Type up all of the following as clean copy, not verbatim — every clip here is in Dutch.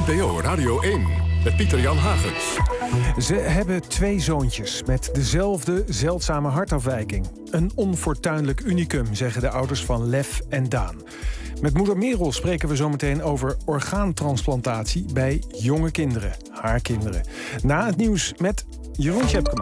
NPO Radio 1 met Pieter-Jan Hagens. Ze hebben 2 zoontjes met dezelfde zeldzame hartafwijking. Een onfortuinlijk unicum, zeggen de ouders van Lef en Daan. Met moeder Merel spreken we zometeen over orgaantransplantatie bij jonge kinderen. Haar kinderen. Na het nieuws met Jeroen Tjepkema.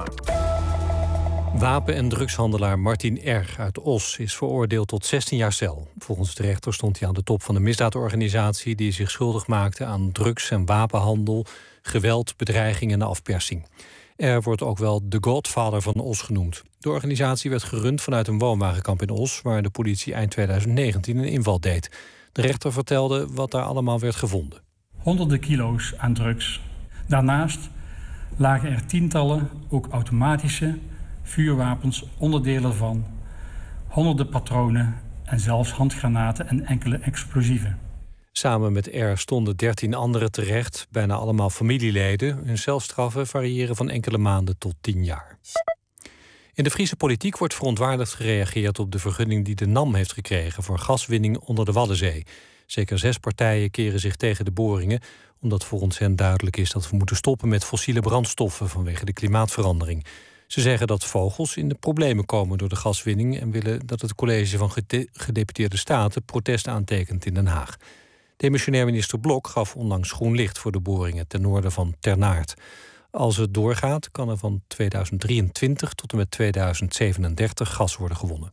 Wapen- en drugshandelaar Martin R. uit Os is veroordeeld tot 16 jaar cel. Volgens de rechter stond hij aan de top van de misdaadorganisatie die zich schuldig maakte aan drugs- en wapenhandel, geweld, bedreiging en afpersing. R. wordt ook wel de Godfather van Os genoemd. De organisatie werd gerund vanuit een woonwagenkamp in Os, waar de politie eind 2019 een inval deed. De rechter vertelde wat daar allemaal werd gevonden. Honderden kilo's aan drugs. Daarnaast lagen er tientallen, ook automatische, vuurwapens, onderdelen van, honderden patronen en zelfs handgranaten en enkele explosieven. Samen met R stonden 13 anderen terecht, bijna allemaal familieleden. Hun celstraffen variëren van enkele maanden tot 10 jaar. In de Friese politiek wordt verontwaardigd gereageerd op de vergunning die de NAM heeft gekregen voor gaswinning onder de Waddenzee. Zeker 6 partijen keren zich tegen de boringen, omdat volgens hen duidelijk is dat we moeten stoppen met fossiele brandstoffen vanwege de klimaatverandering. Ze zeggen dat vogels in de problemen komen door de gaswinning en willen dat het college van gedeputeerde staten protest aantekent in Den Haag. Demissionair minister Blok gaf onlangs groen licht voor de boringen ten noorden van Ternaard. Als het doorgaat, kan er van 2023 tot en met 2037 gas worden gewonnen.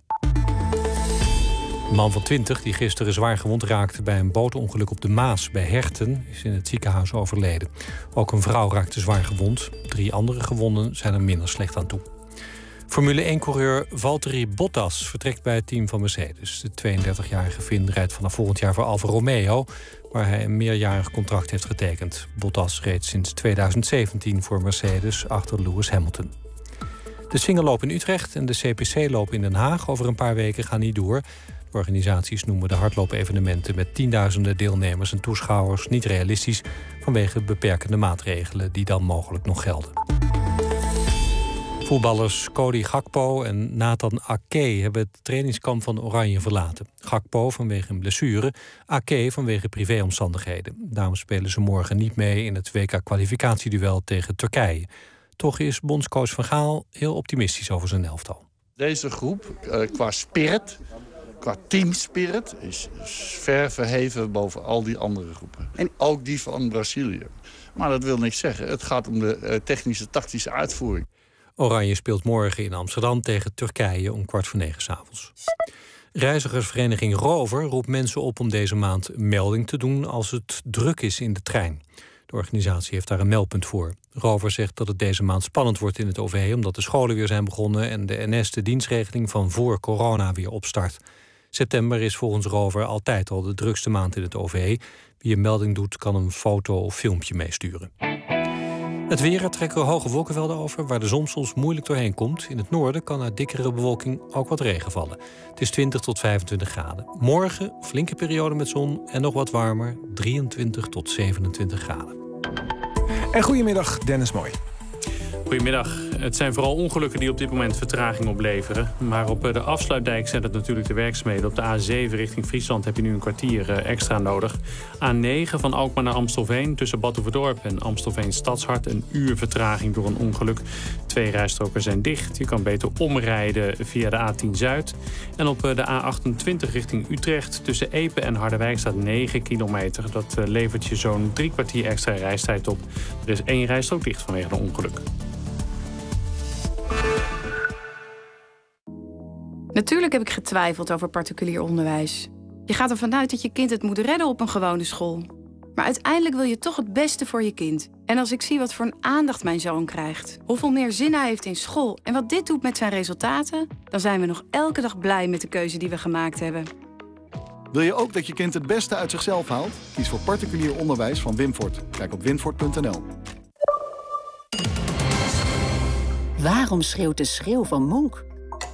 Een man van 20 die gisteren zwaar gewond raakte bij een bootongeluk op de Maas bij Herten is in het ziekenhuis overleden. Ook een vrouw raakte zwaar gewond. 3 andere gewonden zijn er minder slecht aan toe. Formule 1-coureur Valtteri Bottas vertrekt bij het team van Mercedes. De 32-jarige Fin rijdt vanaf volgend jaar voor Alfa Romeo, waar hij een meerjarig contract heeft getekend. Bottas reed sinds 2017 voor Mercedes achter Lewis Hamilton. De Singelloop in Utrecht en de CPC-loop in Den Haag over een paar weken gaan niet door. De organisaties noemen de hardloopevenementen met tienduizenden deelnemers en toeschouwers niet realistisch vanwege beperkende maatregelen die dan mogelijk nog gelden. Voetballers Cody Gakpo en Nathan Ake hebben het trainingskamp van Oranje verlaten. Gakpo vanwege een blessure, Ake vanwege privéomstandigheden. Daarom spelen ze morgen niet mee in het WK-kwalificatieduel tegen Turkije. Toch is bondscoach Van Gaal heel optimistisch over zijn elftal. Deze groep, qua spirit, qua teamspirit, is ver verheven boven al die andere groepen. En ook die van Brazilië. Maar dat wil niks zeggen. Het gaat om de technische, tactische uitvoering. Oranje speelt morgen in Amsterdam tegen Turkije om 20:15 s'avonds. Reizigersvereniging Rover roept mensen op om deze maand een melding te doen als het druk is in de trein. De organisatie heeft daar een meldpunt voor. Rover zegt dat het deze maand spannend wordt in het OV omdat de scholen weer zijn begonnen en de NS de dienstregeling van voor corona weer opstart. September is volgens Rover altijd al de drukste maand in het OV. Wie een melding doet kan een foto of filmpje meesturen. Het weer, er trekken hoge wolkenvelden over waar de zon soms moeilijk doorheen komt. In het noorden kan uit dikkere bewolking ook wat regen vallen. Het is 20 tot 25 graden. Morgen flinke periode met zon en nog wat warmer, 23 tot 27 graden. En goedemiddag, Dennis Mooi. Goedemiddag. Het zijn vooral ongelukken die op dit moment vertraging opleveren. Maar op de afsluitdijk zijn het natuurlijk de werkzaamheden. Op de A7 richting Friesland heb je nu een kwartier extra nodig. A9 van Alkmaar naar Amstelveen tussen Badhoevedorp en Amstelveen Stadshart. Een uur vertraging door een ongeluk. 2 rijstroken zijn dicht. Je kan beter omrijden via de A10 Zuid. En op de A28 richting Utrecht tussen Epe en Harderwijk staat 9 kilometer. Dat levert je zo'n 3 kwartier extra reistijd op. Er is 1 rijstrook dicht vanwege een ongeluk. Natuurlijk heb ik getwijfeld over particulier onderwijs. Je gaat ervan uit dat je kind het moet redden op een gewone school. Maar uiteindelijk wil je toch het beste voor je kind. En als ik zie wat voor een aandacht mijn zoon krijgt, hoeveel meer zin hij heeft in school en wat dit doet met zijn resultaten, dan zijn we nog elke dag blij met de keuze die we gemaakt hebben. Wil je ook dat je kind het beste uit zichzelf haalt? Kies voor particulier onderwijs van Winfort. Kijk op winfort.nl. Waarom schreeuwt de schreeuw van Monk?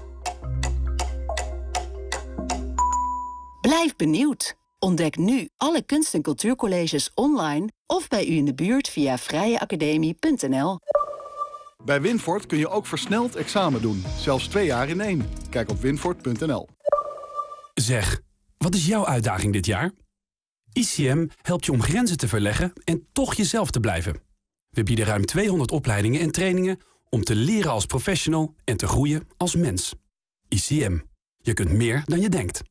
Blijf benieuwd. Ontdek nu alle kunst- en cultuurcolleges online of bij u in de buurt via vrijeacademie.nl. Bij Winfort kun je ook versneld examen doen. Zelfs 2 jaar in 1. Kijk op winfort.nl. Zeg, wat is jouw uitdaging dit jaar? ICM helpt je om grenzen te verleggen en toch jezelf te blijven. We bieden ruim 200 opleidingen en trainingen om te leren als professional en te groeien als mens. ICM. Je kunt meer dan je denkt.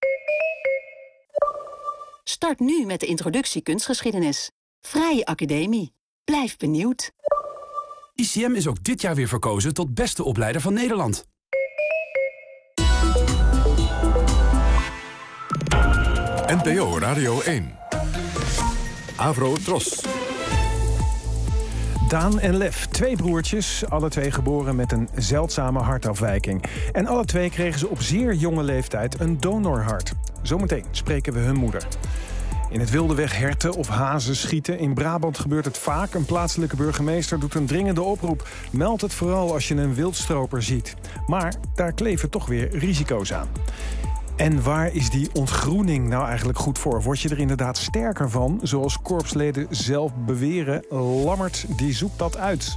Start nu met de introductie kunstgeschiedenis. Vrije Academie. Blijf benieuwd. ICM is ook dit jaar weer verkozen tot beste opleider van Nederland. NPO Radio 1. Avro Tros. Daan en Lef, 2 broertjes, alle 2 geboren met een zeldzame hartafwijking. En alle 2 kregen ze op zeer jonge leeftijd een donorhart. Zometeen spreken we hun moeder. In het wilde weg herten of hazen schieten. In Brabant gebeurt het vaak. Een plaatselijke burgemeester doet een dringende oproep. Meld het vooral als je een wildstroper ziet. Maar daar kleven toch weer risico's aan. En waar is die ontgroening nou eigenlijk goed voor? Word je er inderdaad sterker van? Zoals korpsleden zelf beweren. Lammert die zoekt dat uit.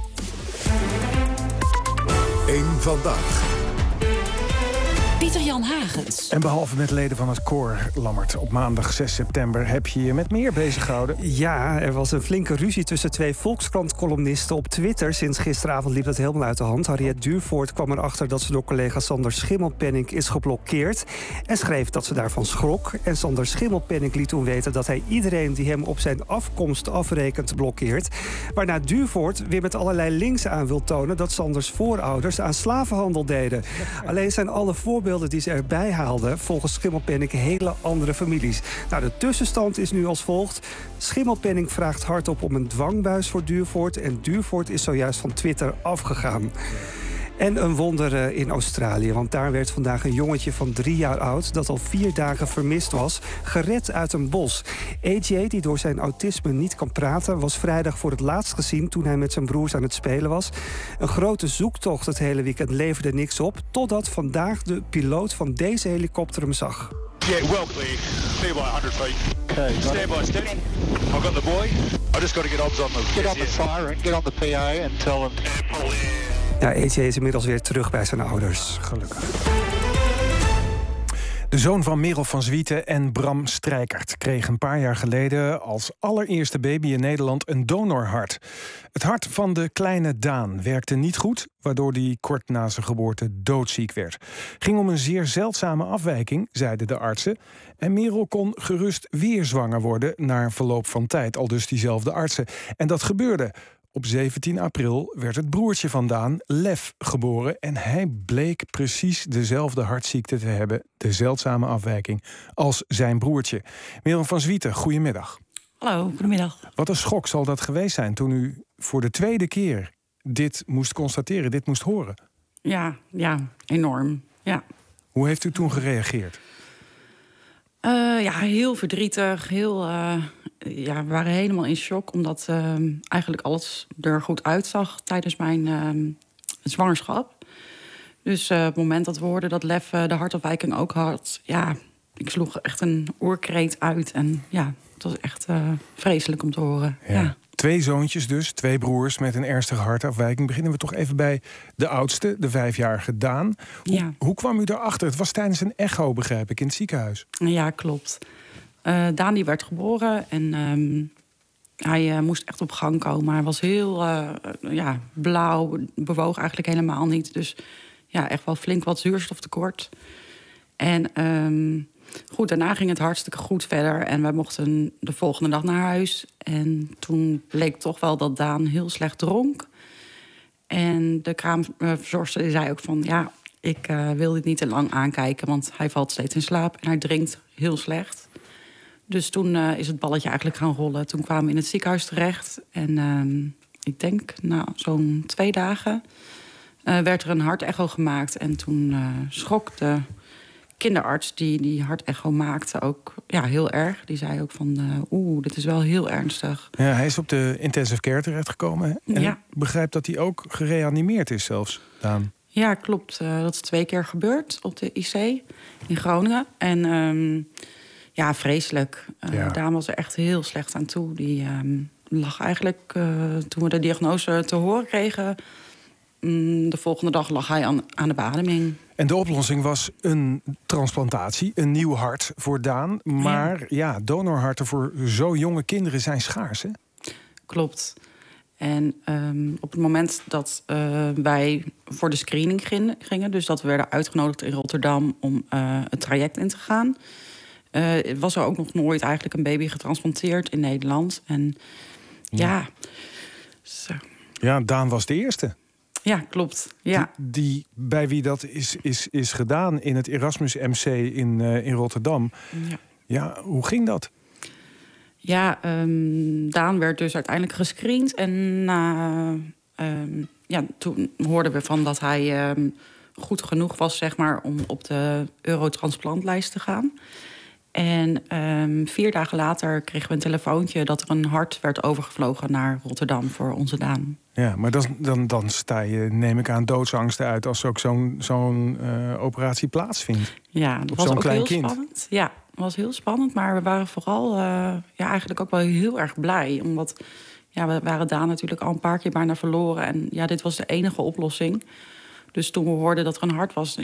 1 vandaag. Pieter-Jan Hagens. En behalve met leden van het koor, Lammert, op maandag 6 september... heb je je met meer bezig gehouden. Ja, er was een flinke ruzie tussen 2 Volkskrant-columnisten op Twitter. Sinds gisteravond liep dat helemaal uit de hand. Harriet Duurvoort kwam erachter dat ze door collega Sander Schimmelpenninck is geblokkeerd. En schreef dat ze daarvan schrok. En Sander Schimmelpenninck liet toen weten dat hij iedereen die hem op zijn afkomst afrekent blokkeert. Waarna Duurvoort weer met allerlei links aan wil tonen dat Sanders voorouders aan slavenhandel deden. Alleen zijn alle voorbeelden die ze erbij haalden volgens Schimmelpenninck hele andere families. Nou, de tussenstand is nu als volgt. Schimmelpenninck vraagt hardop om een dwangbuis voor Duurvoort en Duurvoort is zojuist van Twitter afgegaan. En een wonder in Australië, want daar werd vandaag een jongetje van 3 jaar oud... dat al 4 dagen vermist was, gered uit een bos. AJ, die door zijn autisme niet kan praten... was vrijdag voor het laatst gezien toen hij met zijn broers aan het spelen was. Een grote zoektocht het hele weekend leverde niks op... totdat vandaag de piloot van deze helikopter hem zag. Yeah, well clear. Clear by 100 feet. Okay, stand by steady. I've got the boy. I just got to get obs on the... Get on the fire and get on the PA and tell them... Ja, AJ is inmiddels weer terug bij zijn ouders. Gelukkig. De zoon van Merel van Zwieten en Bram Strijkert kreeg een paar jaar geleden als allereerste baby in Nederland een donorhart. Het hart van de kleine Daan werkte niet goed, waardoor hij kort na zijn geboorte doodziek werd. Ging om een zeer zeldzame afwijking, zeiden de artsen. En Merel kon gerust weer zwanger worden na verloop van tijd, aldus diezelfde artsen. En dat gebeurde. Op 17 april werd het broertje van Daan, Lef, geboren. En hij bleek precies dezelfde hartziekte te hebben, de zeldzame afwijking, als zijn broertje. Merel van Zwieten, goedemiddag. Hallo, goedemiddag. Wat een schok zal dat geweest zijn toen u voor de 2e keer dit moest constateren, dit moest horen? Ja, enorm. Ja. Hoe heeft u toen gereageerd? Heel verdrietig. We waren helemaal in shock, omdat eigenlijk alles er goed uitzag tijdens mijn zwangerschap. Dus op het moment dat we hoorden dat Lef de hartafwijking ook had, ik sloeg echt een oorkreet uit. En het was echt vreselijk om te horen. Ja. 2 zoontjes dus, 2 broers met een ernstige hartafwijking. Beginnen we toch even bij de oudste, de 5-jarige Daan. Hoe kwam u daarachter? Het was tijdens een echo, begrijp ik, in het ziekenhuis. Ja, klopt. Daan die werd geboren en hij moest echt op gang komen. Hij was heel blauw, bewoog eigenlijk helemaal niet. Dus echt wel flink wat zuurstoftekort. En goed, daarna ging het hartstikke goed verder. En wij mochten de volgende dag naar huis. En toen bleek toch wel dat Daan heel slecht dronk. En de kraamverzorgster zei ook van... ik wil dit niet te lang aankijken, want hij valt steeds in slaap. En hij drinkt heel slecht. Dus toen is het balletje eigenlijk gaan rollen. Toen kwamen we in het ziekenhuis terecht. En ik denk, zo'n 2 dagen... werd er een hartecho gemaakt. En toen schrok de kinderarts die hartecho maakte ook heel erg. Die zei ook van, dit is wel heel ernstig. Ja, hij is op de intensive care terechtgekomen. En ik begrijp dat hij ook gereanimeerd is zelfs, Daan. Ja, klopt. Dat is 2 keer gebeurd op de IC in Groningen. En vreselijk. Daan was er echt heel slecht aan toe. Die lag eigenlijk, toen we de diagnose te horen kregen... de volgende dag lag hij aan de beademing. En de oplossing was een transplantatie, een nieuw hart voor Daan. Maar donorharten voor zo jonge kinderen zijn schaars, hè? Klopt. En op het moment dat wij voor de screening gingen... dus dat we werden uitgenodigd in Rotterdam om het traject in te gaan... was er ook nog nooit eigenlijk een baby getransplanteerd in Nederland. En zo. Ja, Daan was de eerste. Ja, klopt. Ja. Die bij wie dat is gedaan in het Erasmus MC in Rotterdam. Ja, hoe ging dat? Ja, Daan werd dus uiteindelijk gescreend. En toen hoorden we van dat hij goed genoeg was, zeg maar, om op de Eurotransplantlijst te gaan. En 4 dagen later kregen we een telefoontje dat er een hart werd overgevlogen naar Rotterdam voor onze Daan. Ja, maar dan sta je, neem ik aan, doodsangsten uit als ook zo'n operatie plaatsvindt. Ja, dat was ook heel spannend. Ja, het was heel spannend, maar we waren vooral eigenlijk ook wel heel erg blij. Omdat we waren Daan natuurlijk al een paar keer bijna verloren. En dit was de enige oplossing. Dus toen we hoorden dat er een hart was,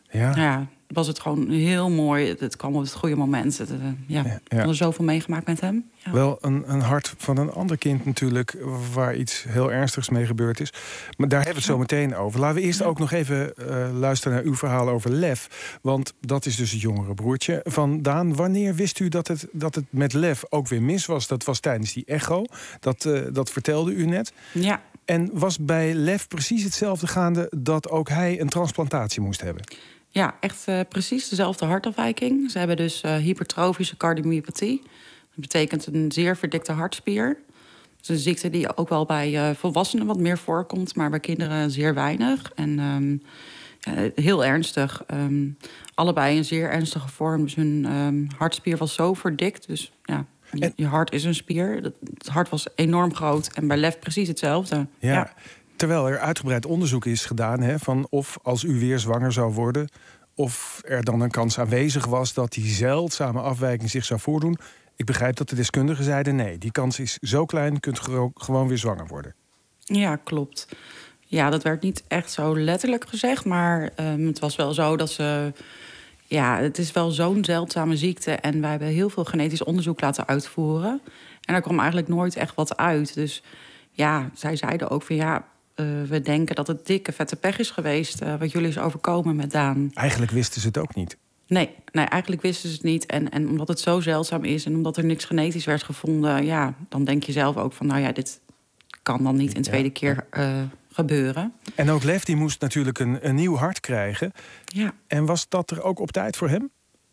was het gewoon heel mooi. Het kwam op het goede moment. We hadden zoveel meegemaakt met hem. Ja. Wel een hart van een ander kind natuurlijk, waar iets heel ernstigs mee gebeurd is. Maar daar hebben we het zo meteen over. Laten we eerst ook nog even luisteren naar uw verhaal over Lef. Want dat is dus het jongere broertje van Daan. Wanneer wist u dat het met Lef ook weer mis was? Dat was tijdens die echo. Dat vertelde u net. Ja. En was bij Lef precies hetzelfde gaande dat ook hij een transplantatie moest hebben? Ja, echt precies dezelfde hartafwijking. Ze hebben dus hypertrofische cardiomyopathie. Dat betekent een zeer verdikte hartspier. Dat is een ziekte die ook wel bij volwassenen wat meer voorkomt, maar bij kinderen zeer weinig. En heel ernstig. Allebei een zeer ernstige vorm. Dus hun hartspier was zo verdikt. Dus je hart is een spier. Het hart was enorm groot. En bij Lef precies hetzelfde. Ja. Terwijl er uitgebreid onderzoek is gedaan van of als u weer zwanger zou worden, of er dan een kans aanwezig was dat die zeldzame afwijking zich zou voordoen. Ik begrijp dat de deskundigen zeiden nee, die kans is zo klein, kunt gewoon weer zwanger worden. Ja, klopt. Ja, dat werd niet echt zo letterlijk gezegd, maar het was wel zo dat ze... Ja, het is wel zo'n zeldzame ziekte en wij hebben heel veel genetisch onderzoek laten uitvoeren. En er kwam eigenlijk nooit echt wat uit. Dus zij zeiden ook van we denken dat het dikke vette pech is geweest wat jullie is overkomen met Daan. Eigenlijk wisten ze het ook niet. Nee, eigenlijk wisten ze het niet. En omdat het zo zeldzaam is en omdat er niks genetisch werd gevonden, dan denk je zelf ook van dit kan dan niet een tweede keer gebeuren. En ook Lef die moest natuurlijk een nieuw hart krijgen. Ja. En was dat er ook op tijd voor hem?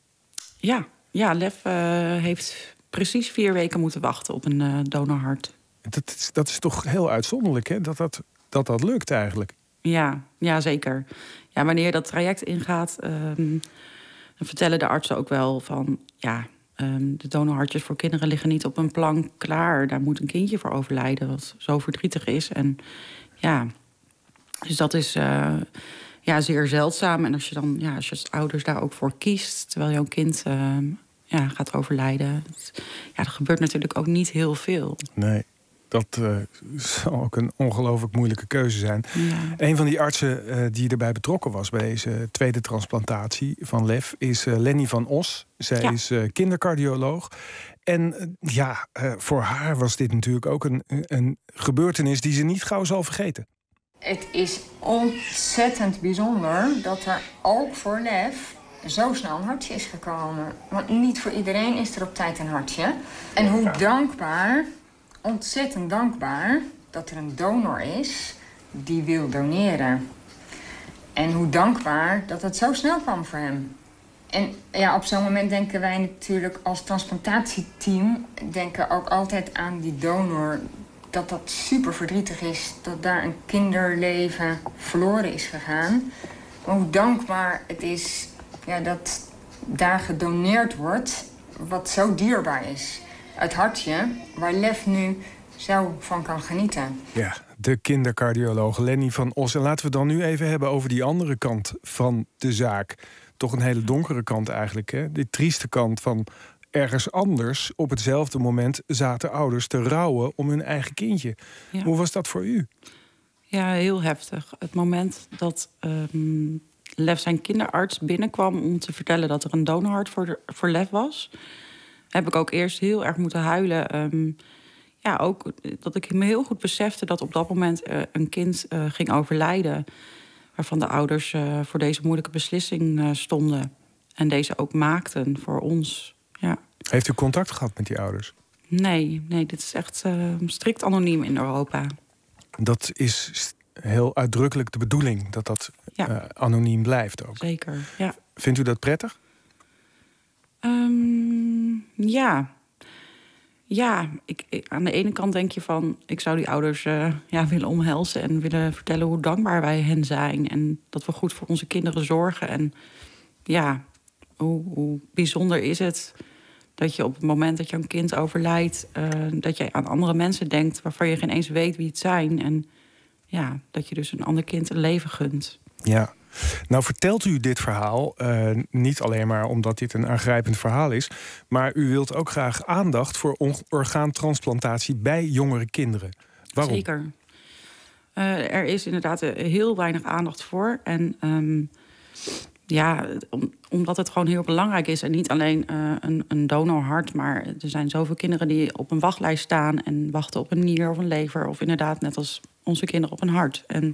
Ja, Lef heeft precies 4 weken moeten wachten op een donorhart. Dat is toch heel uitzonderlijk, hè? Dat lukt eigenlijk. Ja, zeker. Ja, wanneer je dat traject ingaat, dan vertellen de artsen ook wel van de donorhartjes voor kinderen liggen niet op een plank klaar. Daar moet een kindje voor overlijden, wat zo verdrietig is. En dus dat is zeer zeldzaam. En als je dan, als je als ouders daar ook voor kiest, terwijl jouw kind gaat overlijden, er gebeurt natuurlijk ook niet heel veel. Nee. Dat zal ook een ongelooflijk moeilijke keuze zijn. Ja. Een van die artsen die erbij betrokken was bij deze tweede transplantatie van Lef is Lenny van Os. Zij is kindercardioloog. En voor haar was dit natuurlijk ook een gebeurtenis die ze niet gauw zal vergeten. Het is ontzettend bijzonder dat er ook voor Lef zo snel een hartje is gekomen. Want niet voor iedereen is er op tijd een hartje. En hoe dankbaar, ontzettend dankbaar, dat er een donor is die wil doneren. En hoe dankbaar dat het zo snel kwam voor hem. En op zo'n moment denken wij natuurlijk als transplantatieteam denken ook altijd aan die donor, dat super verdrietig is, dat daar een kinderleven verloren is gegaan. Maar hoe dankbaar het is dat daar gedoneerd wordt wat zo dierbaar is. Het hartje waar Lef nu zo van kan genieten. Ja, de kindercardioloog Lenny van Os. En laten we dan nu even hebben over die andere kant van de zaak. Toch een hele donkere kant eigenlijk, hè? Die trieste kant van ergens anders op hetzelfde moment zaten ouders te rouwen om hun eigen kindje. Ja. Hoe was dat voor u? Ja, heel heftig. Het moment dat Lef zijn kinderarts binnenkwam om te vertellen dat er een donorhart voor Lef was, heb ik ook eerst heel erg moeten huilen. Ook dat ik me heel goed besefte dat op dat moment een kind ging overlijden, waarvan de ouders voor deze moeilijke beslissing stonden. En deze ook maakten voor ons. Ja. Heeft u contact gehad met die ouders? Nee, dit is echt strikt anoniem in Europa. Dat is heel uitdrukkelijk de bedoeling, dat anoniem blijft ook. Zeker, ja. Vindt u dat prettig? Ja. Ja, aan de ene kant denk je van, ik zou die ouders willen omhelzen en willen vertellen hoe dankbaar wij hen zijn. En dat we goed voor onze kinderen zorgen. En ja, hoe bijzonder is het dat je op het moment dat jouw kind overlijdt, dat je aan andere mensen denkt waarvan je geen eens weet wie het zijn. En ja, dat je dus een ander kind een leven gunt. Ja. Nou vertelt u dit verhaal niet alleen maar omdat dit een aangrijpend verhaal is, maar u wilt ook graag aandacht voor orgaantransplantatie bij jongere kinderen. Waarom? Zeker. Er is inderdaad heel weinig aandacht voor. En omdat het gewoon heel belangrijk is. En niet alleen een donorhart, maar er zijn zoveel kinderen die op een wachtlijst staan en wachten op een nier of een lever. Of inderdaad, net als onze kinderen, op een hart. En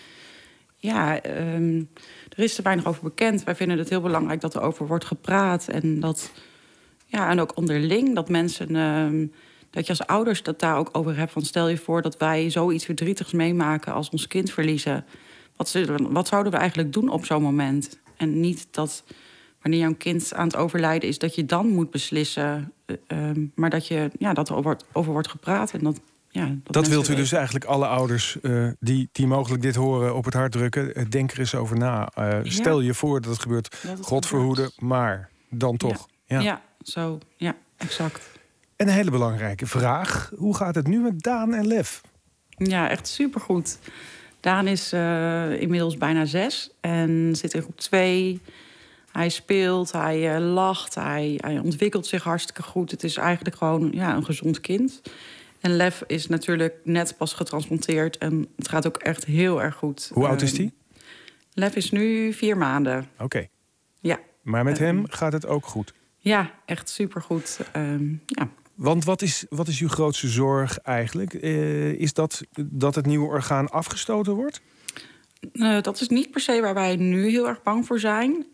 er is te weinig over bekend. Wij vinden het heel belangrijk dat er over wordt gepraat. En en ook onderling, dat mensen, dat je als ouders dat daar ook over hebt. Van stel je voor dat wij zoiets verdrietigs meemaken als ons kind verliezen. Wat zouden we eigenlijk doen op zo'n moment? En niet dat wanneer jouw kind aan het overlijden is, dat je dan moet beslissen. Maar dat er over wordt gepraat. En dat wilt u dus eigenlijk alle ouders die mogelijk dit horen op het hart drukken. Denk er eens over na. Stel je voor dat het gebeurt. God verhoede, maar dan toch. Ja, exact. En een hele belangrijke vraag. Hoe gaat het nu met Daan en Lef? Ja, echt supergoed. Daan is inmiddels bijna 6 en zit in groep 2. Hij speelt, hij lacht, hij ontwikkelt zich hartstikke goed. Het is eigenlijk gewoon een gezond kind. En Lef is natuurlijk net pas getransplanteerd en het gaat ook echt heel erg goed. Hoe oud is hij? Lef is nu 4 maanden. Oké. Ja. Maar met hem gaat het ook goed? Ja, echt supergoed. Want wat is uw grootste zorg eigenlijk? Is dat het nieuwe orgaan afgestoten wordt? Dat is niet per se waar wij nu heel erg bang voor zijn.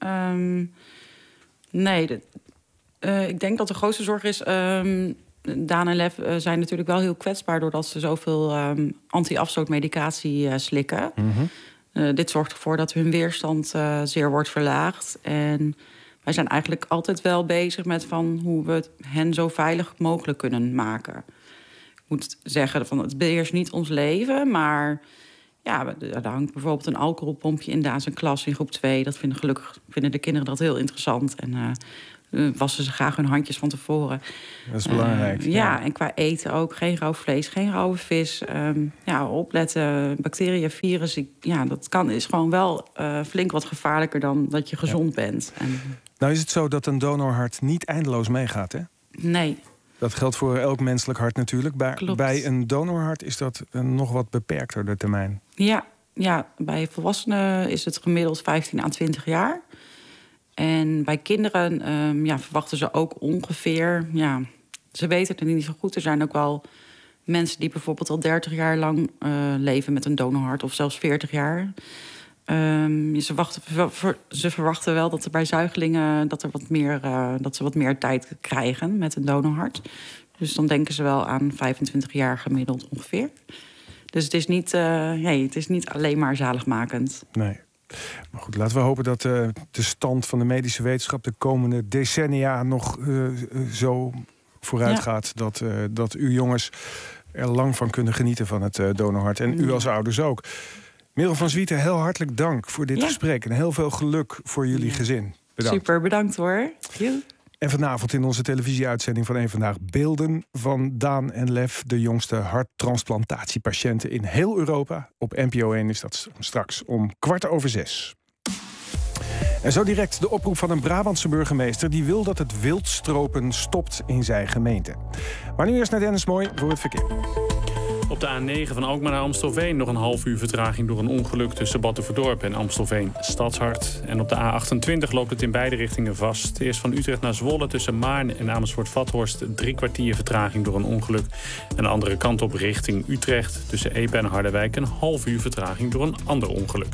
Ik denk dat de grootste zorg is. Daan en Lef zijn natuurlijk wel heel kwetsbaar doordat ze zoveel anti-afstootmedicatie slikken. Mm-hmm. Dit zorgt ervoor dat hun weerstand zeer wordt verlaagd. En wij zijn eigenlijk altijd wel bezig met hoe we hen zo veilig mogelijk kunnen maken. Ik moet zeggen, het beheerst niet ons leven, maar er hangt bijvoorbeeld een alcoholpompje in Daan zijn klas in groep 2. Dat vinden de kinderen dat heel interessant. En wassen ze graag hun handjes van tevoren. Dat is belangrijk. En qua eten ook. Geen rauw vlees, geen rauwe vis. Opletten, bacteriën, virussen. Is gewoon wel flink wat gevaarlijker dan dat je gezond bent. Nou is het zo dat een donorhart niet eindeloos meegaat, hè? Nee. Dat geldt voor elk menselijk hart natuurlijk. Bij een donorhart is dat een nog wat beperkter, de termijn. Ja, bij volwassenen is het gemiddeld 15 à 20 jaar. En bij kinderen verwachten ze ook ongeveer. Ja, ze weten het niet zo goed. Er zijn ook wel mensen die bijvoorbeeld al 30 jaar lang leven met een donorhart, of zelfs 40 jaar. Ze verwachten wel dat er bij zuigelingen dat ze wat meer tijd krijgen met een donorhart. Dus dan denken ze wel aan 25 jaar gemiddeld ongeveer. Dus het is niet alleen maar zaligmakend. Nee. Maar goed, laten we hopen dat de stand van de medische wetenschap de komende decennia nog zo vooruit gaat dat uw jongens er lang van kunnen genieten van het donorhart. En u als ouders ook. Merel van Zwieten, heel hartelijk dank voor dit gesprek. En heel veel geluk voor jullie gezin. Bedankt. Super, bedankt hoor. En vanavond in onze televisieuitzending van Eén Vandaag beelden van Daan en Lef, de jongste harttransplantatiepatiënten in heel Europa. Op NPO 1 is dat straks om 6:15. En zo direct de oproep van een Brabantse burgemeester die wil dat het wildstropen stopt in zijn gemeente. Maar nu eerst naar Dennis Mooi voor het verkeer. Op de A9 van Alkmaar naar Amstelveen nog een half uur vertraging door een ongeluk tussen Batuverdorp en Amstelveen Stadshart. En op de A28 loopt het in beide richtingen vast. Eerst van Utrecht naar Zwolle tussen Maarn en Amersfoort-Vathorst 3 kwartier vertraging door een ongeluk. En de andere kant op richting Utrecht tussen Epe en Harderwijk een half uur vertraging door een ander ongeluk.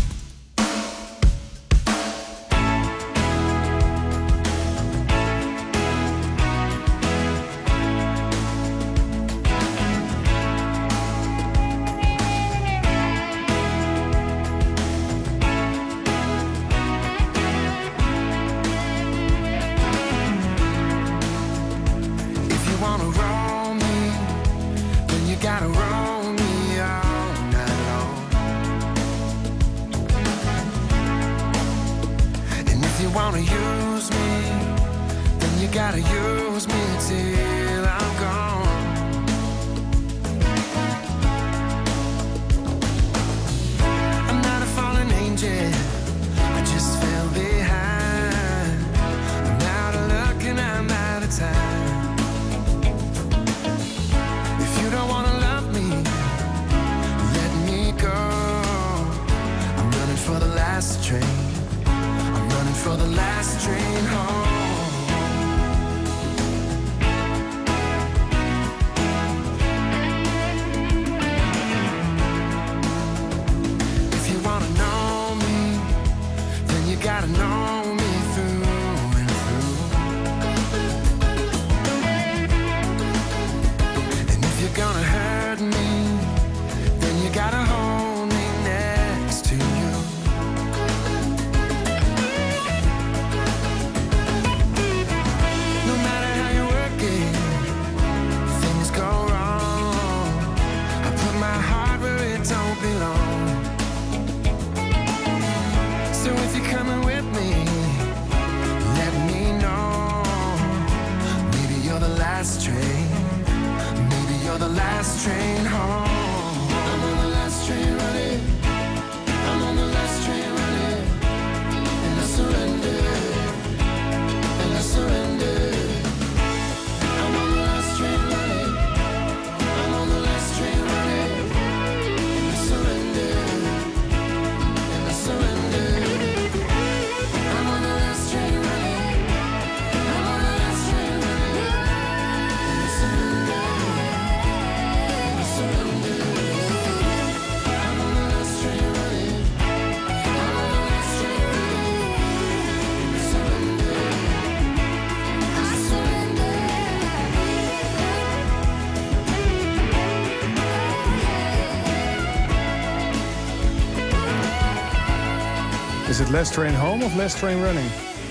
Is het Last Train Home of Last Train Running?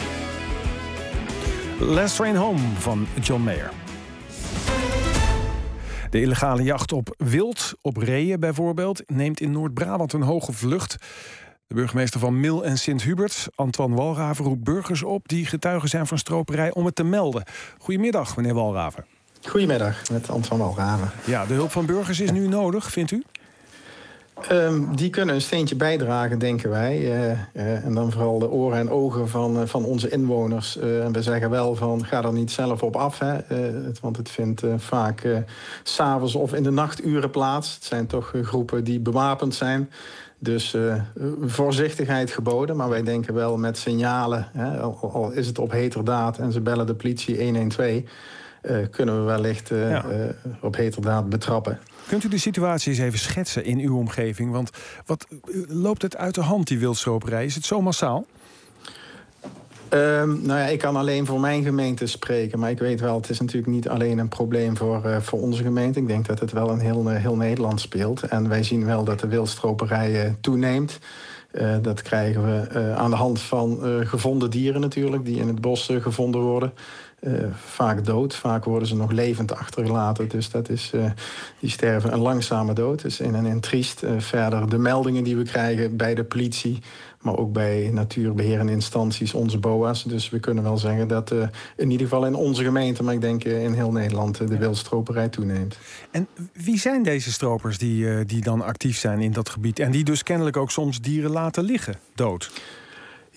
Last Train Home van John Mayer. De illegale jacht op wild, op reeën bijvoorbeeld, neemt in Noord-Brabant een hoge vlucht. De burgemeester van Mil en Sint-Hubert, Antoine Walraven, roept burgers op die getuigen zijn van stroperij om het te melden. Goedemiddag, meneer Walraven. Goedemiddag, met Antoine Walraven. Ja, de hulp van burgers is nu nodig, vindt u? Die kunnen een steentje bijdragen, denken wij. En dan vooral de oren en ogen van onze inwoners. En we zeggen wel van, ga er niet zelf op af. Hè, want het vindt vaak 's avonds of in de nachturen plaats. Het zijn toch groepen die bewapend zijn. Dus voorzichtigheid geboden. Maar wij denken wel met signalen, hè, al is het op heterdaad en ze bellen de politie 112... kunnen we wellicht op heterdaad betrappen. Kunt u de situatie eens even schetsen in uw omgeving? Want wat loopt het uit de hand, die wildstroperij? Is het zo massaal? Nou ja, ik kan alleen voor mijn gemeente spreken. Maar ik weet wel, het is natuurlijk niet alleen een probleem voor onze gemeente. Ik denk dat het wel in heel Nederland speelt. En wij zien wel dat de wildstroperij toeneemt. Dat krijgen we aan de hand van gevonden dieren natuurlijk, die in het bos gevonden worden. Vaak dood, vaak worden ze nog levend achtergelaten. Dus dat is, die sterven een langzame dood. Dus in triest. Verder de meldingen die we krijgen bij de politie, maar ook bij natuurbeherende instanties, onze BOA's. Dus we kunnen wel zeggen dat in ieder geval in onze gemeente, maar ik denk in heel Nederland, de wildstroperij toeneemt. En wie zijn deze stropers die dan actief zijn in dat gebied en die dus kennelijk ook soms dieren laten liggen, dood?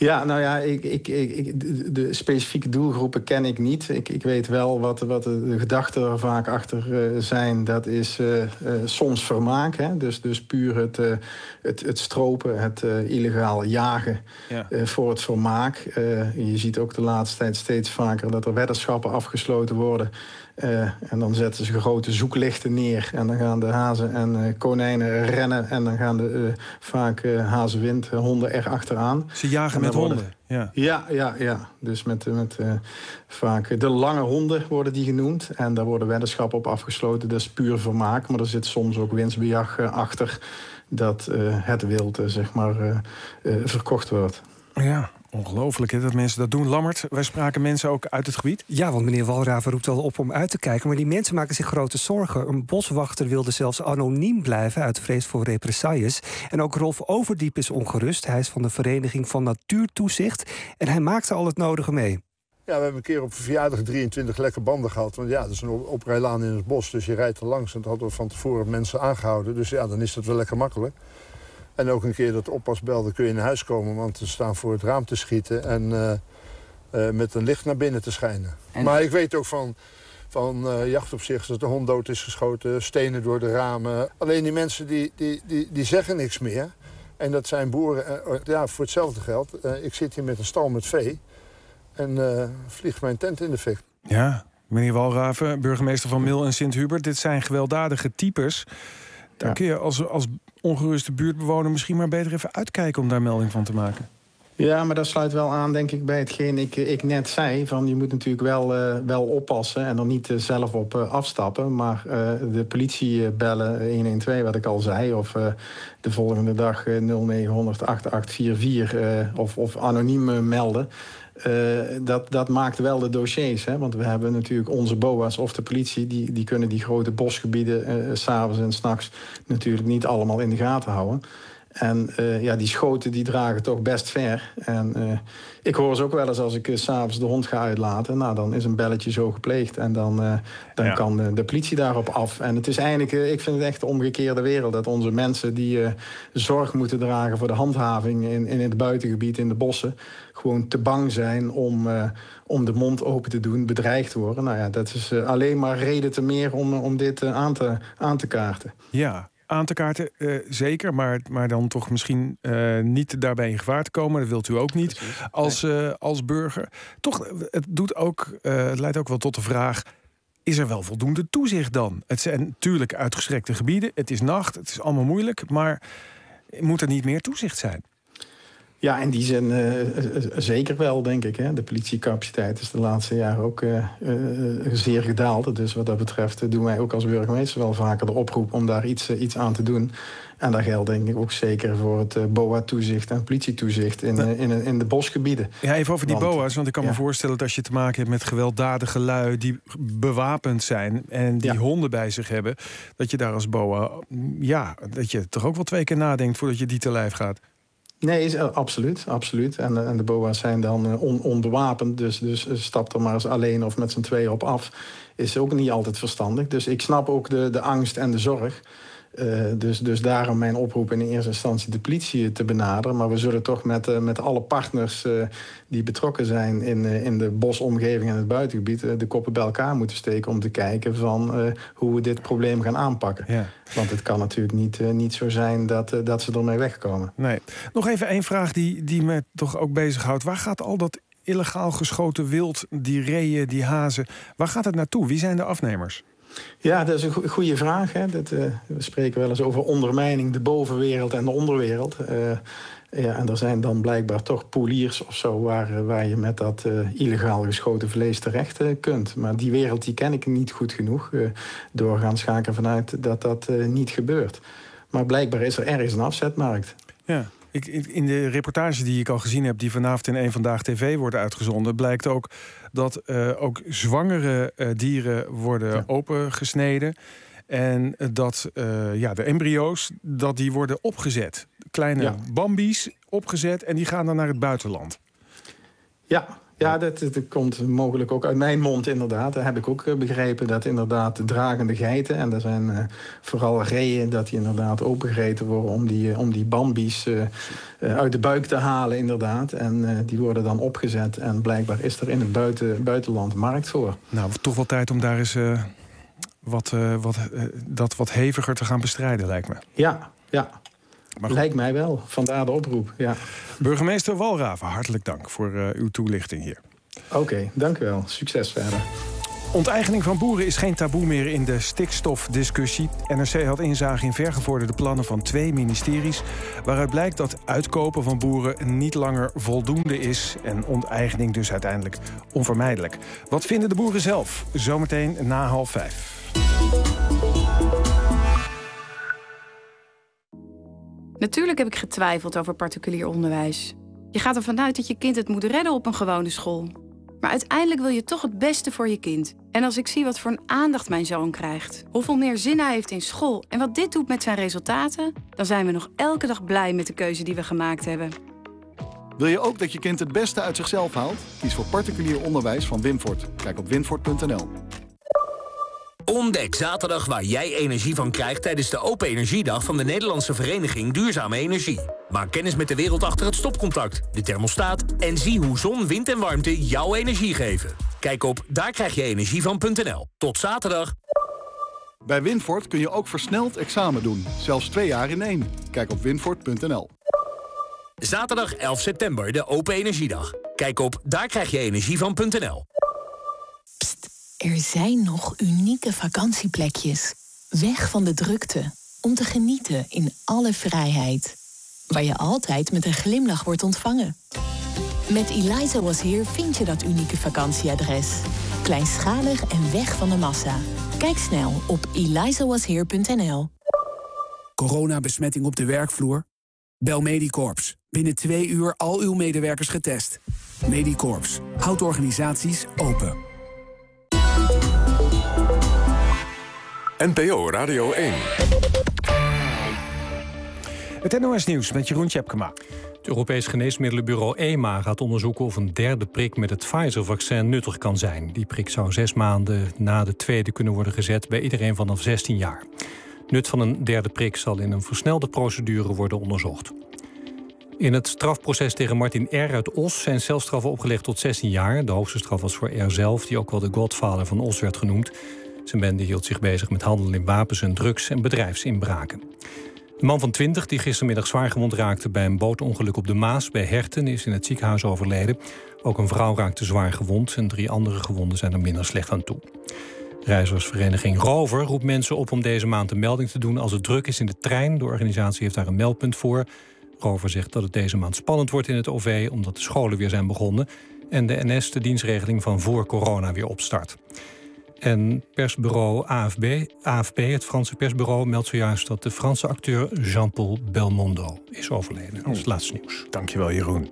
Ja, nou ja, de specifieke doelgroepen ken ik niet. Ik weet wel wat de gedachten er vaak achter zijn. Dat is soms vermaak. Hè? Dus puur het stropen, het illegaal jagen voor het vermaak. Je ziet ook de laatste tijd steeds vaker dat er weddenschappen afgesloten worden. En dan zetten ze grote zoeklichten neer. En dan gaan de hazen en konijnen rennen. En dan gaan vaak hazenwindhonden erachteraan. Ze jagen met honden? Ja. Dus met vaak de lange honden worden die genoemd. En daar worden weddenschappen op afgesloten. Dat is puur vermaak. Maar er zit soms ook winstbejag achter dat het wild verkocht wordt. Ja. Ongelooflijk hè, dat mensen dat doen. Lammert, wij spraken mensen ook uit het gebied. Ja, want meneer Walraven roept wel op om uit te kijken. Maar die mensen maken zich grote zorgen. Een boswachter wilde zelfs anoniem blijven uit vrees voor represailles. En ook Rolf Overdiep is ongerust. Hij is van de Vereniging van Natuurtoezicht. En hij maakte al het nodige mee. Ja, we hebben een keer op verjaardag 23 lekke banden gehad. Want ja, dat is een oprijlaan in het bos. Dus je rijdt er langs. En dat hadden we van tevoren mensen aangehouden. Dus ja, dan is dat wel lekker makkelijk. En ook een keer dat de oppas belde, kun je naar huis komen. Want ze staan voor het raam te schieten en met een licht naar binnen te schijnen. Maar ik weet ook van jachtopzichters dat de hond dood is geschoten. Stenen door de ramen. Alleen die mensen die zeggen niks meer. En dat zijn boeren. Voor hetzelfde geld. Ik zit hier met een stal met vee. En vliegt mijn tent in de fik. Ja, meneer Walraven, burgemeester van Mil en Sint-Hubert. Dit zijn gewelddadige types. Daar kun je als ongeruste buurtbewoner misschien maar beter even uitkijken om daar melding van te maken. Ja, maar dat sluit wel aan, denk ik, bij hetgeen ik net zei. Van je moet natuurlijk wel oppassen en er niet zelf op afstappen. Maar de politie bellen 112, wat ik al zei. Of de volgende dag 0900 8844 of anoniem melden. Dat maakt wel de dossiers. Hè? Want we hebben natuurlijk onze BOA's of de politie. Die kunnen die grote bosgebieden 's avonds en 's nachts natuurlijk niet allemaal in de gaten houden. En die schoten die dragen toch best ver. En ik hoor ze ook wel eens als ik 's avonds de hond ga uitlaten. Nou, dan is een belletje zo gepleegd. En dan kan de politie daarop af. En het is eigenlijk, ik vind het echt de omgekeerde wereld. Dat onze mensen die zorg moeten dragen voor de handhaving in het buitengebied, in de bossen, gewoon te bang zijn om de mond open te doen, bedreigd worden. Nou ja, dat is alleen maar reden te meer om dit aan te kaarten. Ja. Aan te kaarten, zeker, maar dan toch misschien niet daarbij in gevaar te komen. Dat wilt u ook niet als burger. Toch, het leidt ook wel tot de vraag, is er wel voldoende toezicht dan? Het zijn natuurlijk uitgestrekte gebieden, het is nacht, het is allemaal moeilijk, maar moet er niet meer toezicht zijn? Ja, in die zin zeker wel, denk ik. Hè. De politiecapaciteit is de laatste jaren ook zeer gedaald. Dus wat dat betreft doen wij ook als burgemeester wel vaker de oproep om daar iets aan te doen. En dat geldt denk ik ook zeker voor het BOA-toezicht en politietoezicht in de bosgebieden. Ja, even over die BOA's, want ik kan me voorstellen dat als je te maken hebt met gewelddadige lui die bewapend zijn en die honden bij zich hebben, dat je daar als BOA, dat je toch ook wel 2 keer nadenkt voordat je die te lijf gaat. Nee, absoluut. En de BOA's zijn dan onbewapend. Dus stap er maar eens alleen of met z'n tweeën op af. Is ook niet altijd verstandig. Dus ik snap ook de angst en de zorg. Dus daarom mijn oproep in eerste instantie de politie te benaderen. Maar we zullen toch met alle partners die betrokken zijn in de bosomgeving en het buitengebied de koppen bij elkaar moeten steken om te kijken van hoe we dit probleem gaan aanpakken. Ja. Want het kan natuurlijk niet zo zijn dat ze ermee wegkomen. Nee. Nog even één vraag die me toch ook bezighoudt. Waar gaat al dat illegaal geschoten wild, die reeën, die hazen, waar gaat het naartoe? Wie zijn de afnemers? Ja, dat is een goede vraag. Hè. We spreken wel eens over ondermijning, de bovenwereld en de onderwereld. En er zijn dan blijkbaar toch poeliers of zo waar je met dat illegaal geschoten vlees terecht kunt. Maar die wereld die ken ik niet goed genoeg. Doorgaans ga ik ervan uit dat niet gebeurt. Maar blijkbaar is er ergens een afzetmarkt. Ja. In de reportage die ik al gezien heb, die vanavond in 1 Vandaag TV wordt uitgezonden, blijkt ook dat ook zwangere dieren worden opengesneden. En dat de embryo's die worden opgezet. Kleine bambies opgezet en die gaan dan naar het buitenland. Ja, Ja, dat komt mogelijk ook uit mijn mond inderdaad. Daar heb ik ook begrepen dat inderdaad de dragende geiten... en er zijn vooral reeën dat die inderdaad opengegeten worden... om die bambies uit de buik te halen inderdaad. En die worden dan opgezet en blijkbaar is er in het buitenland markt voor. Nou, toch wel tijd om daar eens wat heviger te gaan bestrijden, lijkt me. Ja. Maar lijkt mij wel. Vandaar de oproep, ja. Burgemeester Walraven, hartelijk dank voor uw toelichting hier. Oké, dank u wel. Succes verder. Onteigening van boeren is geen taboe meer in de stikstofdiscussie. NRC had inzage in vergevorderde plannen van 2 ministeries... waaruit blijkt dat uitkopen van boeren niet langer voldoende is... en onteigening dus uiteindelijk onvermijdelijk. Wat vinden de boeren zelf? Zometeen na 4:30. Natuurlijk heb ik getwijfeld over particulier onderwijs. Je gaat ervan uit dat je kind het moet redden op een gewone school. Maar uiteindelijk wil je toch het beste voor je kind. En als ik zie wat voor een aandacht mijn zoon krijgt... hoeveel meer zin hij heeft in school... en wat dit doet met zijn resultaten... dan zijn we nog elke dag blij met de keuze die we gemaakt hebben. Wil je ook dat je kind het beste uit zichzelf haalt? Kies voor particulier onderwijs van Wimfort. Kijk op wimfort.nl. Ontdek zaterdag waar jij energie van krijgt tijdens de Open Energiedag van de Nederlandse Vereniging Duurzame Energie. Maak kennis met de wereld achter het stopcontact, de thermostaat en zie hoe zon, wind en warmte jouw energie geven. Kijk op daarkrijgjenergievan.nl. Tot zaterdag. Bij Wimfort kun je ook versneld examen doen, zelfs 2 jaar in 1. Kijk op wimfort.nl. Zaterdag 11 september, de Open Energiedag. Kijk op daarkrijgjenergievan.nl. Er zijn nog unieke vakantieplekjes. Weg van de drukte. Om te genieten in alle vrijheid. Waar je altijd met een glimlach wordt ontvangen. Met Eliza Was Here vind je dat unieke vakantieadres. Kleinschalig en weg van de massa. Kijk snel op elizawashere.nl. Coronabesmetting op de werkvloer? Bel Medicorps. Binnen 2 uur al uw medewerkers getest. Medicorps. Houdt organisaties open. NPO Radio 1. Het NOS-nieuws met Jeroen Tjepkema. Het Europees Geneesmiddelenbureau EMA gaat onderzoeken of een 3e prik met het Pfizer-vaccin nuttig kan zijn. Die prik zou 6 maanden na de 2e kunnen worden gezet bij iedereen vanaf 16 jaar. Nut van een 3e prik zal in een versnelde procedure worden onderzocht. In het strafproces tegen Martin R. uit Os zijn celstraffen opgelegd tot 16 jaar. De hoogste straf was voor R. zelf, die ook wel de godvader van Os werd genoemd. Zijn bende hield zich bezig met handel in wapens en drugs en bedrijfsinbraken. De man van 20, die gistermiddag zwaargewond raakte bij een bootongeluk op de Maas bij Herten, is in het ziekenhuis overleden. Ook een vrouw raakte zwaar gewond en 3 andere gewonden zijn er minder slecht aan toe. Reizigersvereniging Rover roept mensen op om deze maand een melding te doen als het druk is in de trein. De organisatie heeft daar een meldpunt voor. Rover zegt dat het deze maand spannend wordt in het OV omdat de scholen weer zijn begonnen en de NS de dienstregeling van voor corona weer opstart. En persbureau AFP, het Franse persbureau, meldt zojuist dat de Franse acteur Jean-Paul Belmondo is overleden. Dat is het laatste nieuws. Dankjewel, Jeroen.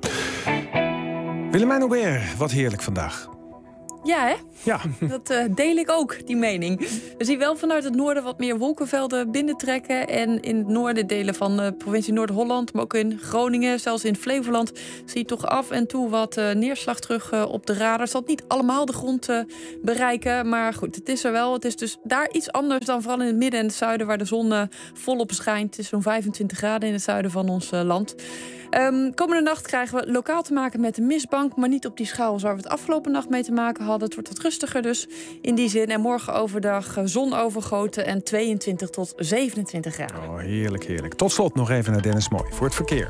Willemijn Aubert, wat heerlijk vandaag. Ja, hè? Ja. Dat deel ik ook, die mening. We zien wel vanuit het noorden wat meer wolkenvelden binnentrekken. En in het noorden delen van de provincie Noord-Holland, maar ook in Groningen, zelfs in Flevoland, zie je toch af en toe wat neerslag terug op de radar. Het zal niet allemaal de grond bereiken, maar goed, het is er wel. Het is dus daar iets anders dan vooral in het midden en het zuiden, waar de zon volop schijnt. Het is zo'n 25 graden in het zuiden van ons land. Komende nacht krijgen we lokaal te maken met een mistbank, maar niet op die schaal waar we het afgelopen nacht mee te maken hadden. Het wordt wat rustiger dus in die zin. En morgen overdag zon overgoten en 22 tot 27 graden. Oh, heerlijk, heerlijk. Tot slot nog even naar Dennis Mooi voor het verkeer.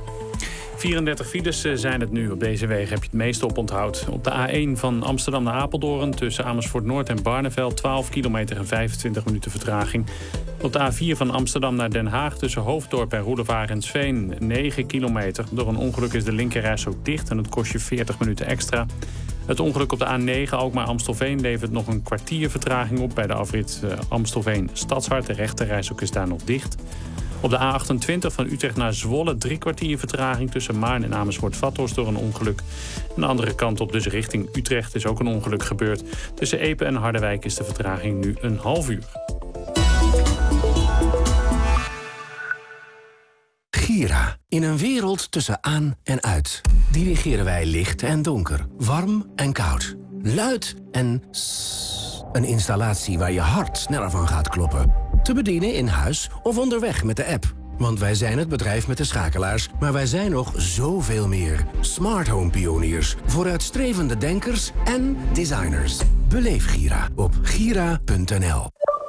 34 files zijn het nu. Op deze wegen heb je het meeste op onthoud. Op de A1 van Amsterdam naar Apeldoorn tussen Amersfoort Noord en Barneveld 12 kilometer en 25 minuten vertraging. Op de A4 van Amsterdam naar Den Haag tussen Hoofddorp en Roelevarensveen 9 kilometer. Door een ongeluk is de linkerreis ook dicht en het kost je 40 minuten extra. Het ongeluk op de A9 Alkmaar-Amstelveen levert nog een kwartier vertraging op bij de afrit Amstelveen-Stadshart. De rechterreis is daar nog dicht. Op de A28 van Utrecht naar Zwolle 3 kwartier vertraging tussen Maarn en Amersfoort-Vathorst door een ongeluk. En de andere kant op, dus richting Utrecht, is ook een ongeluk gebeurd. Tussen Epe en Harderwijk is de vertraging nu een half uur. Gira. In een wereld tussen aan en uit dirigeren wij licht en donker, warm en koud, luid en een installatie waar je hart sneller van gaat kloppen. Te bedienen in huis of onderweg met de app. Want wij zijn het bedrijf met de schakelaars, maar wij zijn nog zoveel meer. Smart home pioniers, vooruitstrevende denkers en designers. Beleef Gira op gira.nl.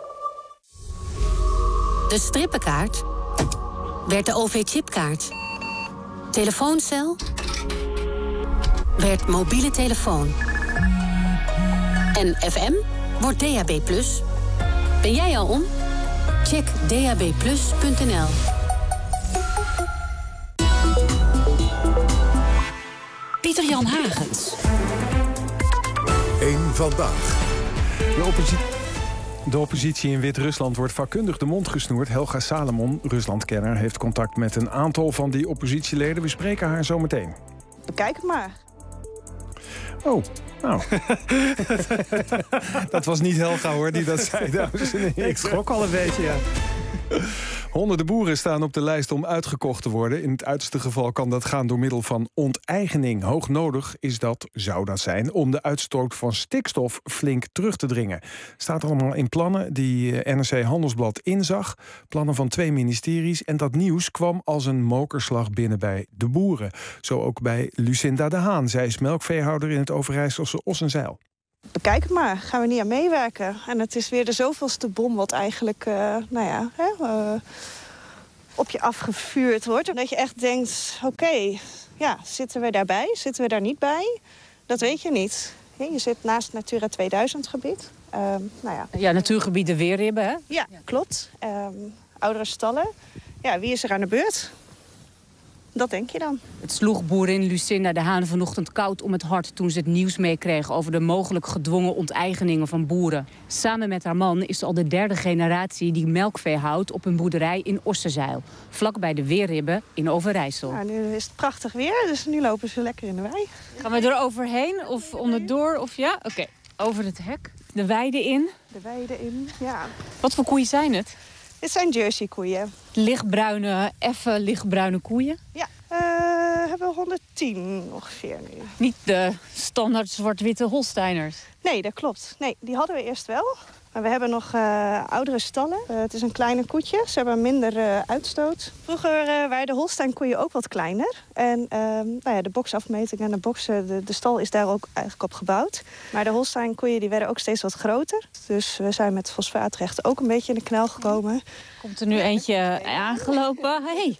De strippenkaart werd de OV-chipkaart. Telefooncel werd mobiele telefoon. En FM wordt DAB+. Ben jij al om? Check dabplus.nl. Pieter-Jan Hagens. Eén vandaag. De oppositie in Wit-Rusland wordt vakkundig de mond gesnoerd. Helga Salomon, Ruslandkenner, heeft contact met een aantal van die oppositieleden. We spreken haar zo meteen. Bekijk het maar. Oh, nou. Dat was niet Helga, hoor, die dat zei, dames en heren. Ik schrok al een beetje, ja. Honderden boeren staan op de lijst om uitgekocht te worden. In het uiterste geval kan dat gaan door middel van onteigening. Hoog nodig zou dat zijn, om de uitstoot van stikstof flink terug te dringen. Staat allemaal in plannen die NRC Handelsblad inzag. Plannen van 2 ministeries. En dat nieuws kwam als een mokerslag binnen bij de boeren. Zo ook bij Lucinda de Haan. Zij is melkveehouder in het Overijsselse Ossenzijl. Bekijk het maar, gaan we niet aan meewerken. En het is weer de zoveelste bom wat eigenlijk op je afgevuurd wordt. En dat je echt denkt, oké, zitten we daarbij? Zitten we daar niet bij? Dat weet je niet. Je zit naast het Natura 2000 gebied. Ja, natuurgebied de Weerribben, hè? Ja, klopt. Oudere stallen. Ja, wie is er aan de beurt? Dat denk je dan. Het sloeg boerin Lucinda de Haan vanochtend koud om het hart toen ze het nieuws meekreeg over de mogelijk gedwongen onteigeningen van boeren. Samen met haar man is ze al de 3e generatie die melkvee houdt op een boerderij in Ossenzijl, vlakbij de Weerribben in Overijssel. Nou, nu is het prachtig weer, dus nu lopen ze lekker in de wei. Gaan we er overheen of onderdoor? Of ja? Oké, over het hek. De weide in. De weide in, ja. Wat voor koeien zijn het? Dit zijn Jersey-koeien. Lichtbruine, effen lichtbruine koeien? Ja, hebben we 110 ongeveer nu. Niet de standaard zwart-witte Holsteiners? Nee, dat klopt. Nee, die hadden we eerst wel. Maar we hebben nog oudere stallen. Het is een kleine koetje. Ze hebben minder uitstoot. Vroeger waren de Holstein-koeien ook wat kleiner. En de boksafmeting en de stal is daar ook eigenlijk op gebouwd. Maar de Holstein-koeien die werden ook steeds wat groter. Dus we zijn met fosfaatrecht ook een beetje in de knel gekomen. Komt er nu eentje aangelopen? Hey.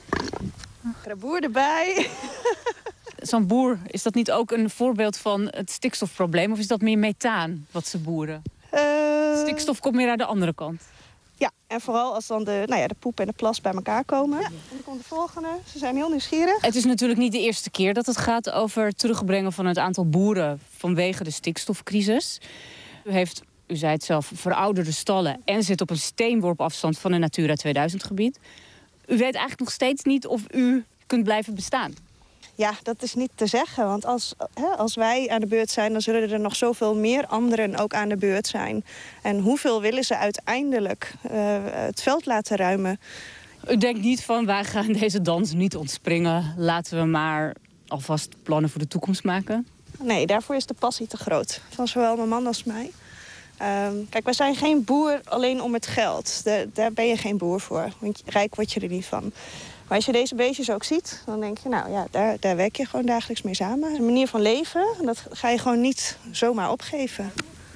De boer erbij. Zo'n boer, is dat niet ook een voorbeeld van het stikstofprobleem? Of is dat meer methaan wat ze boeren? Stikstof komt meer aan de andere kant. Ja, en vooral als dan de poep en de plas bij elkaar komen. Ja. En dan komt de volgende. Ze zijn heel nieuwsgierig. Het is natuurlijk niet de eerste keer dat het gaat over het terugbrengen van het aantal boeren vanwege de stikstofcrisis. U heeft, u zei het zelf, verouderde stallen en zit op een steenworp afstand van een Natura 2000 gebied. U weet eigenlijk nog steeds niet of u kunt blijven bestaan. Ja, dat is niet te zeggen. Want als wij aan de beurt zijn, dan zullen er nog zoveel meer anderen ook aan de beurt zijn. En hoeveel willen ze uiteindelijk het veld laten ruimen? U denkt niet van, wij gaan deze dans niet ontspringen. Laten we maar alvast plannen voor de toekomst maken? Nee, daarvoor is de passie te groot. Van zowel mijn man als mij. Kijk, wij zijn geen boer alleen om het geld. Daar ben je geen boer voor. Want rijk word je er niet van. Maar als je deze beestjes ook ziet, dan denk je, nou ja, daar werk je gewoon dagelijks mee samen. Een manier van leven, dat ga je gewoon niet zomaar opgeven.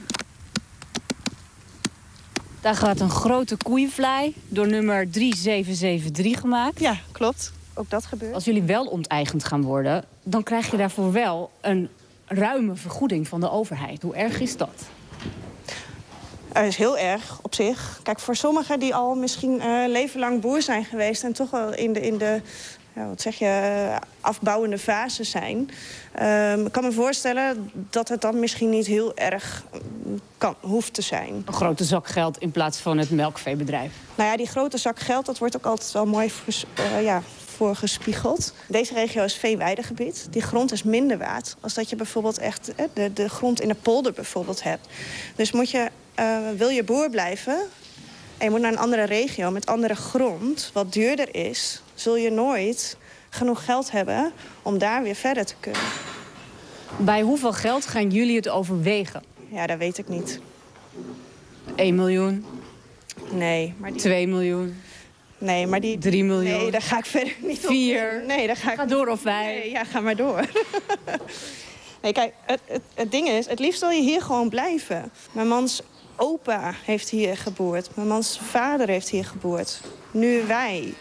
Daar gaat een grote koeienvlei door nummer 3773 gemaakt. Ja, klopt. Ook dat gebeurt. Als jullie wel onteigend gaan worden, dan krijg je daarvoor wel een ruime vergoeding van de overheid. Hoe erg is dat? Dat is heel erg op zich. Kijk, voor sommigen die al misschien leven lang boer zijn geweest en toch wel in de afbouwende fase zijn. Ik kan me voorstellen dat het dan misschien niet heel erg hoeft te zijn. Een grote zak geld in plaats van het melkveebedrijf. Nou ja, die grote zak geld, dat wordt ook altijd wel mooi voorgespiegeld. Deze regio is veenweidegebied. Die grond is minder waard als dat je bijvoorbeeld echt de grond in de polder bijvoorbeeld hebt. Dus wil je boer blijven en je moet naar een andere regio met andere grond, wat duurder is, zul je nooit genoeg geld hebben om daar weer verder te kunnen. Bij hoeveel geld gaan jullie het overwegen? Ja, dat weet ik niet. 1 miljoen? Nee. Maar 2 miljoen? Nee, maar 3 miljoen? Nee, daar ga ik verder niet 4? Nee, daar ga ik... Ga door of wij? Nee, ja, ga maar door. Nee, kijk, het ding is, het liefst wil je hier gewoon blijven. Mijn mans opa heeft hier geboerd. Mijn mans vader heeft hier geboerd. Nu wij.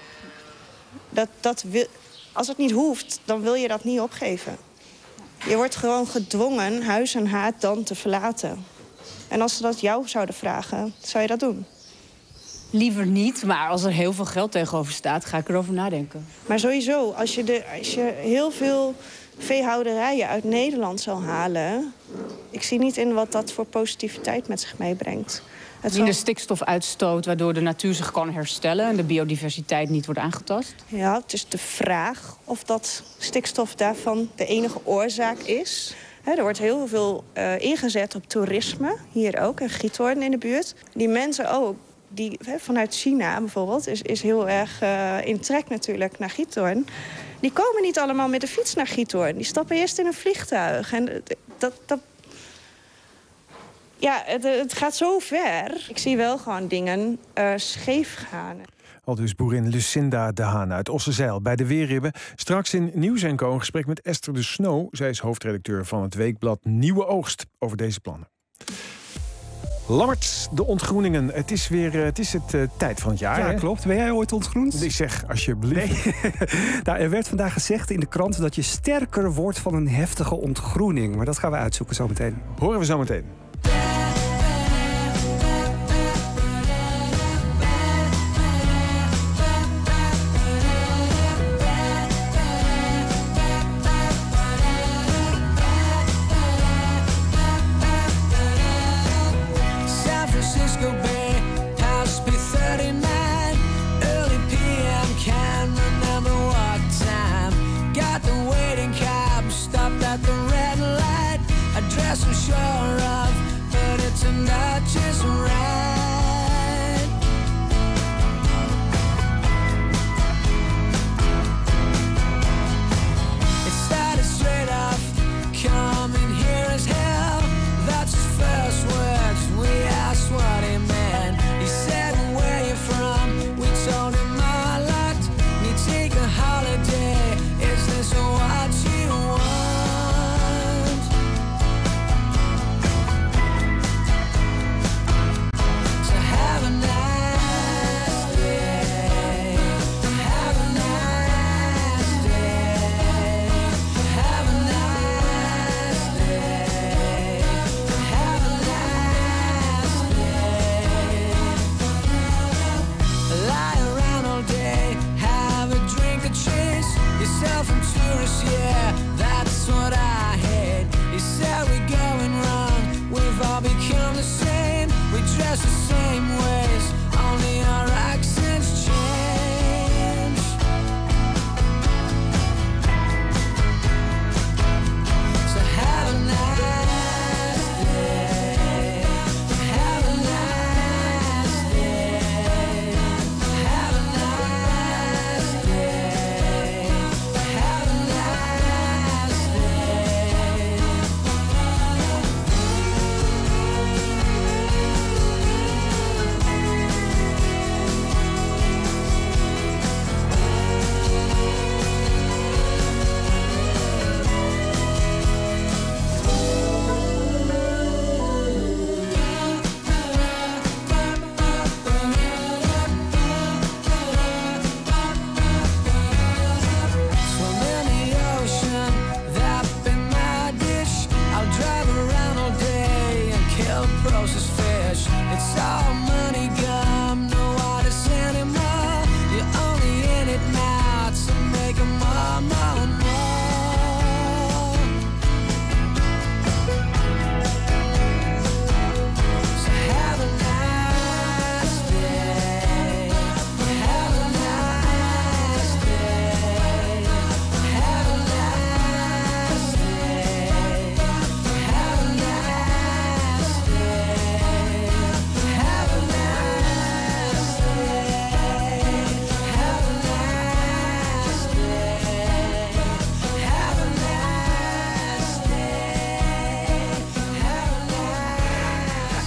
Als het niet hoeft, dan wil je dat niet opgeven. Je wordt gewoon gedwongen huis en haard dan te verlaten. En als ze dat jou zouden vragen, zou je dat doen? Liever niet, maar als er heel veel geld tegenover staat, ga ik erover nadenken. Maar sowieso, als je heel veel veehouderijen uit Nederland zal halen... ik zie niet in wat dat voor positiviteit met zich meebrengt. Minder stikstofuitstoot, waardoor de natuur zich kan herstellen... en de biodiversiteit niet wordt aangetast? Ja, het is de vraag of dat stikstof daarvan de enige oorzaak is. Er wordt heel veel ingezet op toerisme, hier ook, en Giethoorn in de buurt. Die mensen ook, die vanuit China bijvoorbeeld, is heel erg in trek natuurlijk naar Giethoorn. Die komen niet allemaal met de fiets naar Giethoorn. Die stappen eerst in een vliegtuig. En het gaat zo ver. Ik zie wel gewoon dingen scheef gaan. Aldus boerin Lucinda de Haan uit Ossenzeil bij de Weerribben. Straks in Nieuws & Co. een gesprek met Esther de Snoo. Zij is hoofdredacteur van het weekblad Nieuwe Oogst over deze plannen. Lammert, de ontgroeningen. Het is het tijd van het jaar. Ja, hè? Klopt. Ben jij ooit ontgroend? Ik zeg, alsjeblieft. Nee. Nou, er werd vandaag gezegd in de krant dat je sterker wordt van een heftige ontgroening. Maar dat gaan we uitzoeken zometeen. Horen we zometeen. At the red light, I dress so sure of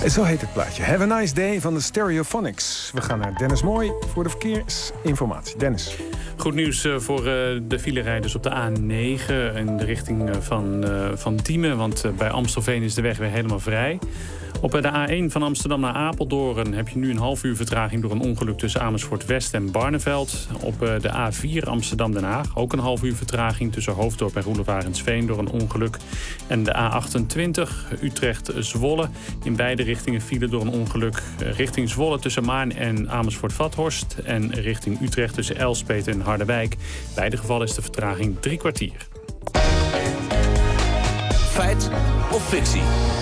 Zo heet het plaatje. Have a nice day van de Stereophonics. We gaan naar Dennis Mooi voor de verkeersinformatie. Dennis. Goed nieuws voor de filerijders op de A9 in de richting van Diemen. Want bij Amstelveen is de weg weer helemaal vrij. Op de A1 van Amsterdam naar Apeldoorn heb je nu een half uur vertraging door een ongeluk tussen Amersfoort West en Barneveld. Op de A4 Amsterdam-Den Haag ook een half uur vertraging tussen Hoofddorp en Roelevarensveen door een ongeluk. En de A28 Utrecht-Zwolle in beide richtingen file door een ongeluk. Richting Zwolle tussen Maarn en Amersfoort-Vathorst en richting Utrecht tussen Elspeet en Harderwijk. In beide gevallen is de vertraging 3 kwartier. Feit of fictie?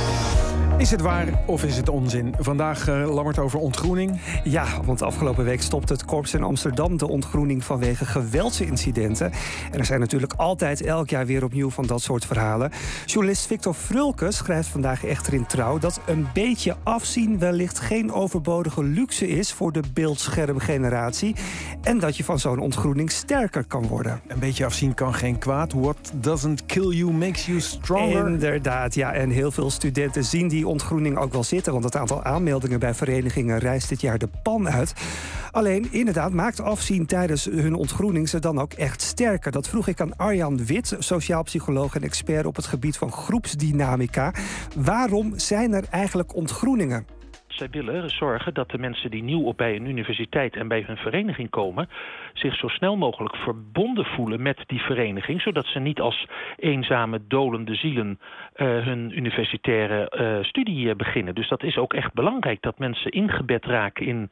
Is het waar of is het onzin? Vandaag Lammert over ontgroening. Ja, want afgelopen week stopte het korps in Amsterdam de ontgroening vanwege geweldsincidenten. En er zijn natuurlijk altijd elk jaar weer opnieuw van dat soort verhalen. Journalist Victor Frulke schrijft vandaag echter in Trouw dat een beetje afzien wellicht geen overbodige luxe is voor de beeldschermgeneratie. En dat je van zo'n ontgroening sterker kan worden. Een beetje afzien kan geen kwaad. What doesn't kill you makes you stronger. Inderdaad, ja. En heel veel studenten zien die ontgroening ook wel zitten, want het aantal aanmeldingen bij verenigingen rijst dit jaar de pan uit. Alleen, inderdaad, maakt afzien tijdens hun ontgroening ze dan ook echt sterker? Dat vroeg ik aan Arjan Wit, sociaal psycholoog en expert op het gebied van groepsdynamica. Waarom zijn er eigenlijk ontgroeningen? Zij willen zorgen dat de mensen die nieuw bij een universiteit en bij hun vereniging komen zich zo snel mogelijk verbonden voelen met die vereniging, zodat ze niet als eenzame, dolende zielen hun universitaire studie beginnen. Dus dat is ook echt belangrijk, dat mensen ingebed raken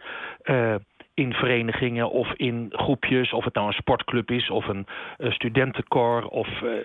in verenigingen of in groepjes, of het nou een sportclub is of een studentenkoor of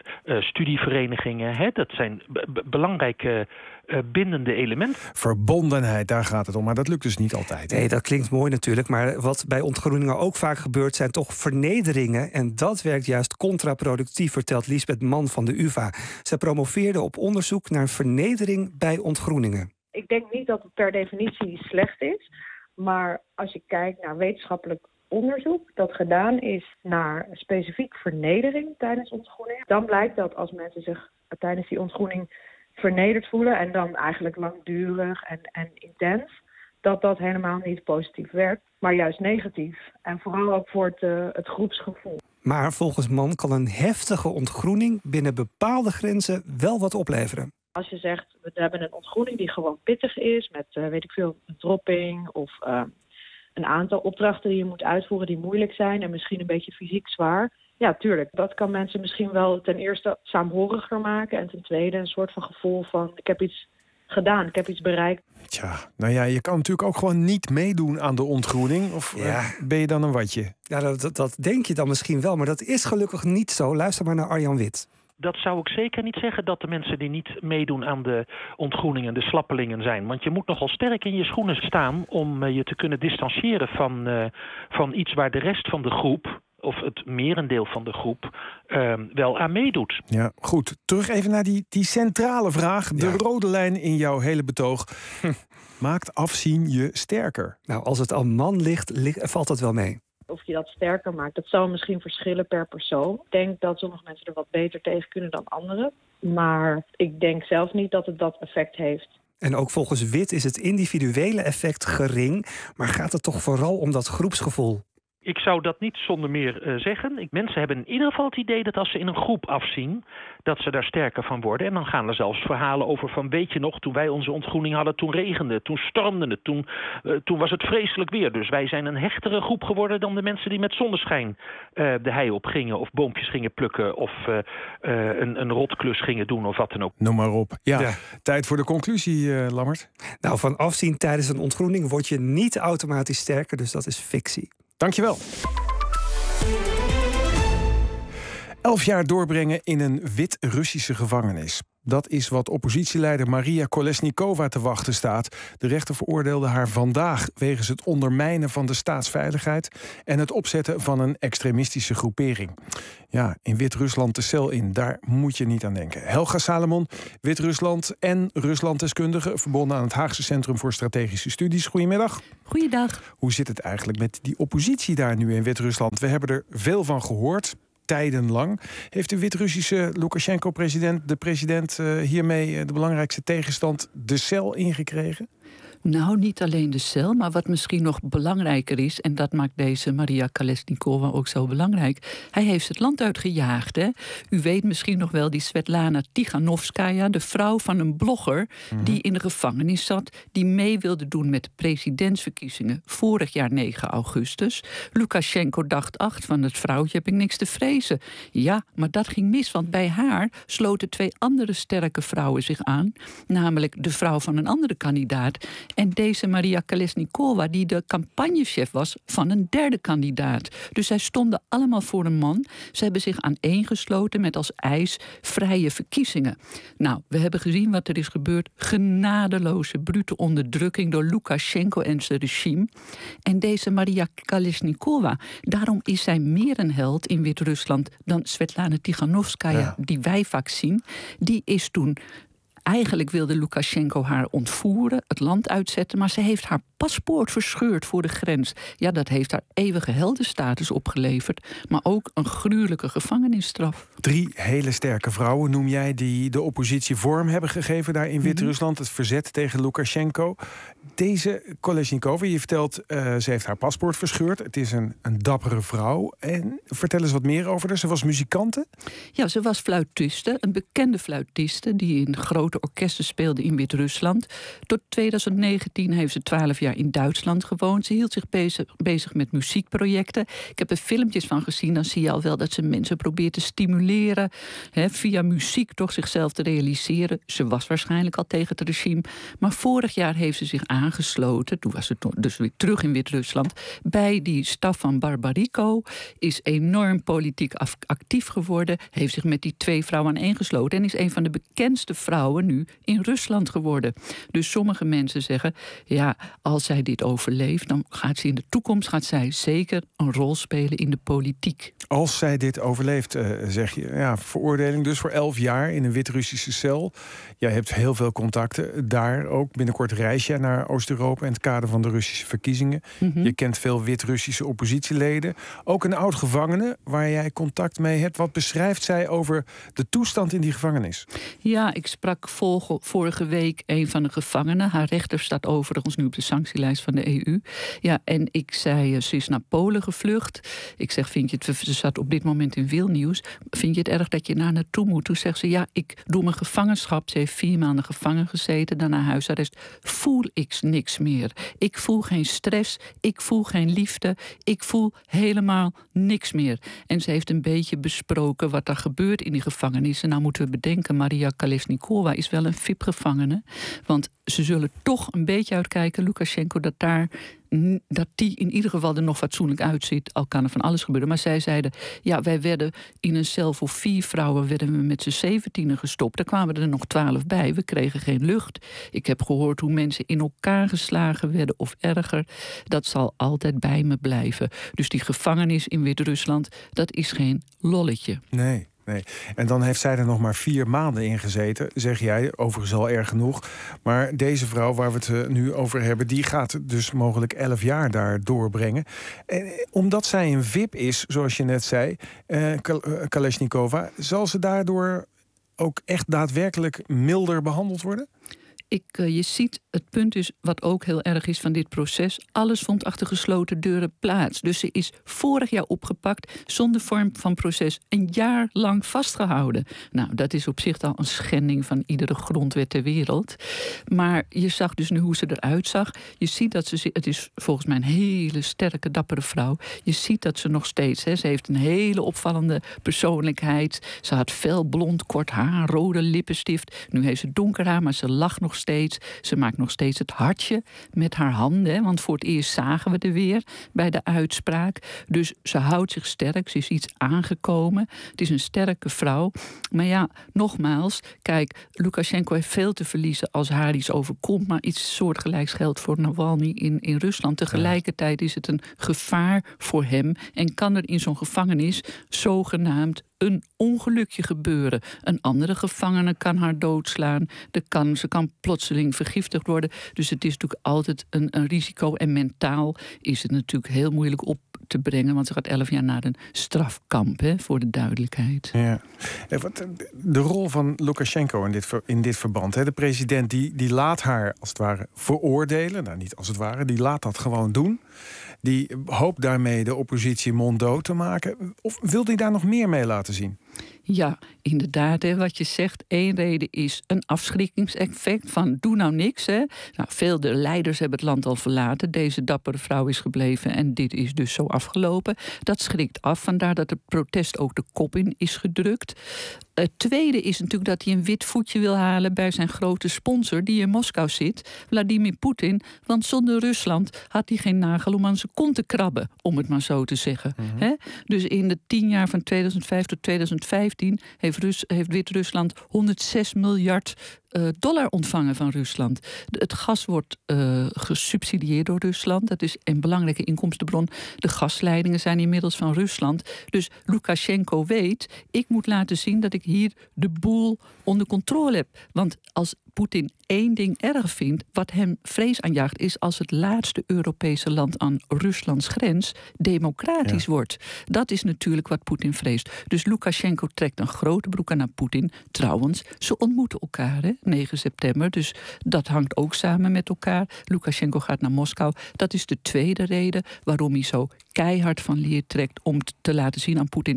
studieverenigingen. Hè? Dat zijn belangrijke bindende elementen. Verbondenheid, daar gaat het om, maar dat lukt dus niet altijd. Nee, dat klinkt mooi natuurlijk, maar wat bij ontgroeningen ook vaak gebeurt zijn toch vernederingen. En dat werkt juist contraproductief, vertelt Liesbeth Mann van de UvA. Zij promoveerde op onderzoek naar vernedering bij ontgroeningen. Ik denk niet dat het per definitie slecht is. Maar als je kijkt naar wetenschappelijk onderzoek dat gedaan is naar specifiek vernedering tijdens ontgroening, dan blijkt dat als mensen zich tijdens die ontgroening vernederd voelen en dan eigenlijk langdurig en intens, dat helemaal niet positief werkt, maar juist negatief. En vooral ook voor het groepsgevoel. Maar volgens Mann kan een heftige ontgroening binnen bepaalde grenzen wel wat opleveren. Als je zegt, we hebben een ontgroening die gewoon pittig is, met een dropping of een aantal opdrachten die je moet uitvoeren die moeilijk zijn en misschien een beetje fysiek zwaar. Ja, tuurlijk. Dat kan mensen misschien wel ten eerste saamhoriger maken en ten tweede een soort van gevoel van ik heb iets gedaan, ik heb iets bereikt. Tja, nou ja, je kan natuurlijk ook gewoon niet meedoen aan de ontgroening. Of ben je dan een watje? Ja, dat denk je dan misschien wel, maar dat is gelukkig niet zo. Luister maar naar Arjan Wit. Dat zou ik zeker niet zeggen, dat de mensen die niet meedoen aan de ontgroeningen de slappelingen zijn. Want je moet nogal sterk in je schoenen staan om je te kunnen distancieren van iets waar de rest van de groep, of het merendeel van de groep, wel aan meedoet. Ja, goed. Terug even naar die centrale vraag. De rode lijn in jouw hele betoog. Maakt afzien je sterker? Nou, als het aan man ligt, valt dat wel mee. Of je dat sterker maakt, dat zal misschien verschillen per persoon. Ik denk dat sommige mensen er wat beter tegen kunnen dan anderen. Maar ik denk zelf niet dat het dat effect heeft. En ook volgens Wit is het individuele effect gering, maar gaat het toch vooral om dat groepsgevoel? Ik zou dat niet zonder meer zeggen. Mensen hebben in ieder geval het idee dat als ze in een groep afzien, dat ze daar sterker van worden. En dan gaan er zelfs verhalen over van, weet je nog, toen wij onze ontgroening hadden, toen regende het, toen stormde het, toen was het vreselijk weer. Dus wij zijn een hechtere groep geworden dan de mensen die met zonneschijn de hei op gingen of boompjes gingen plukken of een rotklus gingen doen of wat dan ook. Noem maar op. Ja. Tijd voor de conclusie, Lammert. Nou, van afzien tijdens een ontgroening word je niet automatisch sterker, dus dat is fictie. Dankjewel. 11 jaar doorbrengen in een Wit-Russische gevangenis. Dat is wat oppositieleider Maria Kolesnikova te wachten staat. De rechter veroordeelde haar vandaag wegens het ondermijnen van de staatsveiligheid en het opzetten van een extremistische groepering. Ja, in Wit-Rusland de cel in, daar moet je niet aan denken. Helga Salomon, Wit-Rusland en Ruslanddeskundige, verbonden aan het Haagse Centrum voor Strategische Studies. Goedemiddag. Goeiedag. Hoe zit het eigenlijk met die oppositie daar nu in Wit-Rusland? We hebben er veel van gehoord. tijdenlang. Heeft de Wit-Russische Lukasjenko-president, de president hiermee de belangrijkste tegenstand de cel ingekregen? Nou, niet alleen de cel, maar wat misschien nog belangrijker is, en dat maakt deze Maria Kolesnikova ook zo belangrijk. Hij heeft het land uitgejaagd. Hè? U weet misschien nog wel die Svetlana Tikhanovskaya, de vrouw van een blogger die in de gevangenis zat, die mee wilde doen met de presidentsverkiezingen vorig jaar 9 augustus. Lukasjenko dacht, van het vrouwtje heb ik niks te vrezen. Ja, maar dat ging mis, want bij haar sloten 2 andere sterke vrouwen zich aan, namelijk de vrouw van een andere kandidaat en deze Maria Kolesnikova, die de campagnechef was van een derde kandidaat. Dus zij stonden allemaal voor een man. Ze hebben zich aaneengesloten met als eis vrije verkiezingen. Nou, we hebben gezien wat er is gebeurd. Genadeloze, brute onderdrukking door Lukasjenko en zijn regime. En deze Maria Kolesnikova, daarom is zij meer een held in Wit-Rusland dan Svetlana Tikhanovskaya, die wij vaak zien. Die is toen... Eigenlijk wilde Lukasjenko haar ontvoeren, het land uitzetten, maar ze heeft haar paspoort verscheurd voor de grens. Ja, dat heeft haar eeuwige heldenstatus opgeleverd, maar ook een gruwelijke gevangenisstraf. 3 hele sterke vrouwen noem jij die de oppositie vorm hebben gegeven daar in Wit-Rusland, het verzet tegen Lukasjenko. Deze Kolesnikova, je vertelt, ze heeft haar paspoort verscheurd. Het is een dappere vrouw. En vertel eens wat meer over haar. Ze was muzikante? Ja, ze was fluitiste, een bekende fluitiste die in grote orkesten speelde in Wit-Rusland. Tot 2019 heeft ze 12 jaar in Duitsland gewoond. Ze hield zich bezig met muziekprojecten. Ik heb er filmpjes van gezien. Dan zie je al wel dat ze mensen probeert te stimuleren, via muziek toch zichzelf te realiseren. Ze was waarschijnlijk al tegen het regime. Maar vorig jaar heeft ze zich aangesloten. Toen was ze dus weer terug in Wit-Rusland. Bij die staf van Barbariko. Is enorm politiek actief geworden. Heeft zich met die 2 vrouwen aaneengesloten. En is een van de bekendste vrouwen nu in Rusland geworden. Dus sommige mensen zeggen, ja, als zij dit overleeft, dan gaat ze in de toekomst zeker een rol spelen in de politiek. Als zij dit overleeft, zeg je, ja, veroordeling dus voor 11 jaar in een Wit-Russische cel. Jij hebt heel veel contacten daar ook. Binnenkort reis je naar Oost-Europa in het kader van de Russische verkiezingen. Je kent veel Wit-Russische oppositieleden. Ook een oud-gevangene waar jij contact mee hebt. Wat beschrijft zij over de toestand in die gevangenis? Ja, ik sprak vorige week een van de gevangenen. Haar rechter staat overigens nu op de sanctielijst van de EU. Ja, en ik zei, ze is naar Polen gevlucht. Ik zeg, ze zat op dit moment in Vilnius. Vind je het erg dat je naar naartoe moet? Toen zegt ze, ja, ik doe mijn gevangenschap. Ze heeft 4 maanden gevangen gezeten, daarna huisarrest. Voel ik niks meer. Ik voel geen stress, ik voel geen liefde. Ik voel helemaal niks meer. En ze heeft een beetje besproken wat er gebeurt in die gevangenissen. Nou moeten we bedenken, Maria Kolesnikova is wel een VIP-gevangene. Want ze zullen toch een beetje uitkijken, Lukasjenko, dat die in ieder geval er nog fatsoenlijk uitziet. Al kan er van alles gebeuren. Maar zij zeiden, ja, wij werden in een cel voor 4 vrouwen... werden we met z'n 17 gestopt. Er kwamen er nog 12 bij. We kregen geen lucht. Ik heb gehoord hoe mensen in elkaar geslagen werden of erger. Dat zal altijd bij me blijven. Dus die gevangenis in Wit-Rusland, dat is geen lolletje. Nee. En dan heeft zij er nog maar 4 maanden in gezeten, zeg jij. Overigens al erg genoeg. Maar deze vrouw waar we het nu over hebben, die gaat dus mogelijk 11 jaar daar doorbrengen. Omdat zij een VIP is, zoals je net zei, Kolesnikova, zal ze daardoor ook echt daadwerkelijk milder behandeld worden? Je ziet, het punt is, wat ook heel erg is van dit proces, alles vond achter gesloten deuren plaats. Dus ze is vorig jaar opgepakt, zonder vorm van proces, een jaar lang vastgehouden. Nou, dat is op zich al een schending van iedere grondwet ter wereld. Maar je zag dus nu hoe ze eruit zag. Je ziet dat het is volgens mij een hele sterke, dappere vrouw. Je ziet dat ze nog steeds, ze heeft een hele opvallende persoonlijkheid. Ze had fel blond, kort haar, rode lippenstift. Nu heeft ze donker haar, maar ze lacht nog steeds. Ze maakt nog steeds het hartje met haar handen. Want voor het eerst zagen we er weer bij de uitspraak. Dus ze houdt zich sterk. Ze is iets aangekomen. Het is een sterke vrouw. Maar ja, nogmaals, kijk, Lukasjenko heeft veel te verliezen als haar iets overkomt. Maar iets soortgelijks geldt voor Navalny in Rusland. Tegelijkertijd is het een gevaar voor hem. En kan er in zo'n gevangenis zogenaamd een ongelukje gebeuren. Een andere gevangene kan haar doodslaan. Ze kan plotseling vergiftigd worden. Dus het is natuurlijk altijd een risico. En mentaal is het natuurlijk heel moeilijk op te brengen, want ze gaat 11 jaar naar een strafkamp, voor de duidelijkheid. Ja. De rol van Lukasjenko in dit verband. De president die laat haar als het ware veroordelen. Nou, niet als het ware, die laat dat gewoon doen. Die hoopt daarmee de oppositie monddood te maken. Of wil hij daar nog meer mee laten zien? Ja, inderdaad, wat je zegt. Eén reden is een afschrikkingseffect van doe nou niks. Nou, veel de leiders hebben het land al verlaten. Deze dappere vrouw is gebleven en dit is dus zo afgelopen. Dat schrikt af, vandaar dat het protest ook de kop in is gedrukt. Het tweede is natuurlijk dat hij een wit voetje wil halen bij zijn grote sponsor die in Moskou zit, Vladimir Poetin. Want zonder Rusland had hij geen nagel om aan zijn kont te krabben, om het maar zo te zeggen. Dus in de 10 jaar van 2005 tot 2015 heeft Wit-Rusland 106 miljard dollar ontvangen van Rusland. Het gas wordt gesubsidieerd door Rusland. Dat is een belangrijke inkomstenbron. De gasleidingen zijn inmiddels van Rusland. Dus Lukasjenko weet, ik moet laten zien dat ik hier de boel onder controle heb. Want als Poetin één ding erg vindt, wat hem vrees aanjaagt, is als het laatste Europese land aan Ruslands grens democratisch wordt. Dat is natuurlijk wat Poetin vreest. Dus Lukasjenko trekt een grote broek aan naar Poetin. Trouwens, ze ontmoeten elkaar, 9 september. Dus dat hangt ook samen met elkaar. Lukasjenko gaat naar Moskou. Dat is de tweede reden waarom hij zo keihard van leer trekt om te laten zien aan Poetin.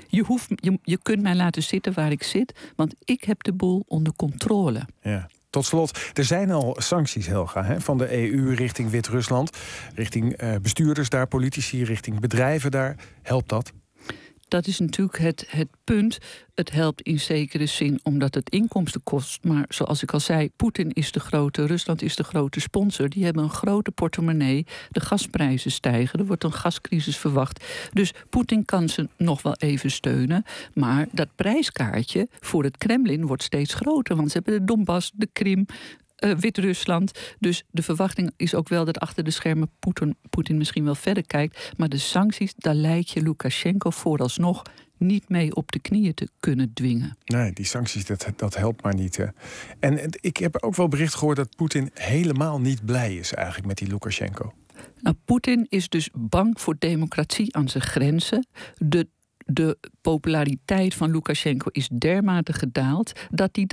Je kunt mij laten zitten waar ik zit, want ik heb de boel onder controle. Ja. Tot slot, er zijn al sancties, Helga, van de EU richting Wit-Rusland. Richting bestuurders daar, politici, richting bedrijven daar. Helpt dat? Dat is natuurlijk het punt. Het helpt in zekere zin omdat het inkomsten kost. Maar zoals ik al zei, Rusland is de grote sponsor. Die hebben een grote portemonnee. De gasprijzen stijgen. Er wordt een gascrisis verwacht. Dus Poetin kan ze nog wel even steunen. Maar dat prijskaartje voor het Kremlin wordt steeds groter. Want ze hebben de Donbass, de Krim, Wit-Rusland. Dus de verwachting is ook wel dat achter de schermen Poetin misschien wel verder kijkt. Maar de sancties, daar lijkt je Lukasjenko vooralsnog niet mee op de knieën te kunnen dwingen. Nee, die sancties, dat helpt maar niet. En ik heb ook wel bericht gehoord dat Poetin helemaal niet blij is eigenlijk met die Lukasjenko. Nou, Poetin is dus bang voor democratie aan zijn grenzen. De populariteit van Lukasjenko is dermate gedaald dat hij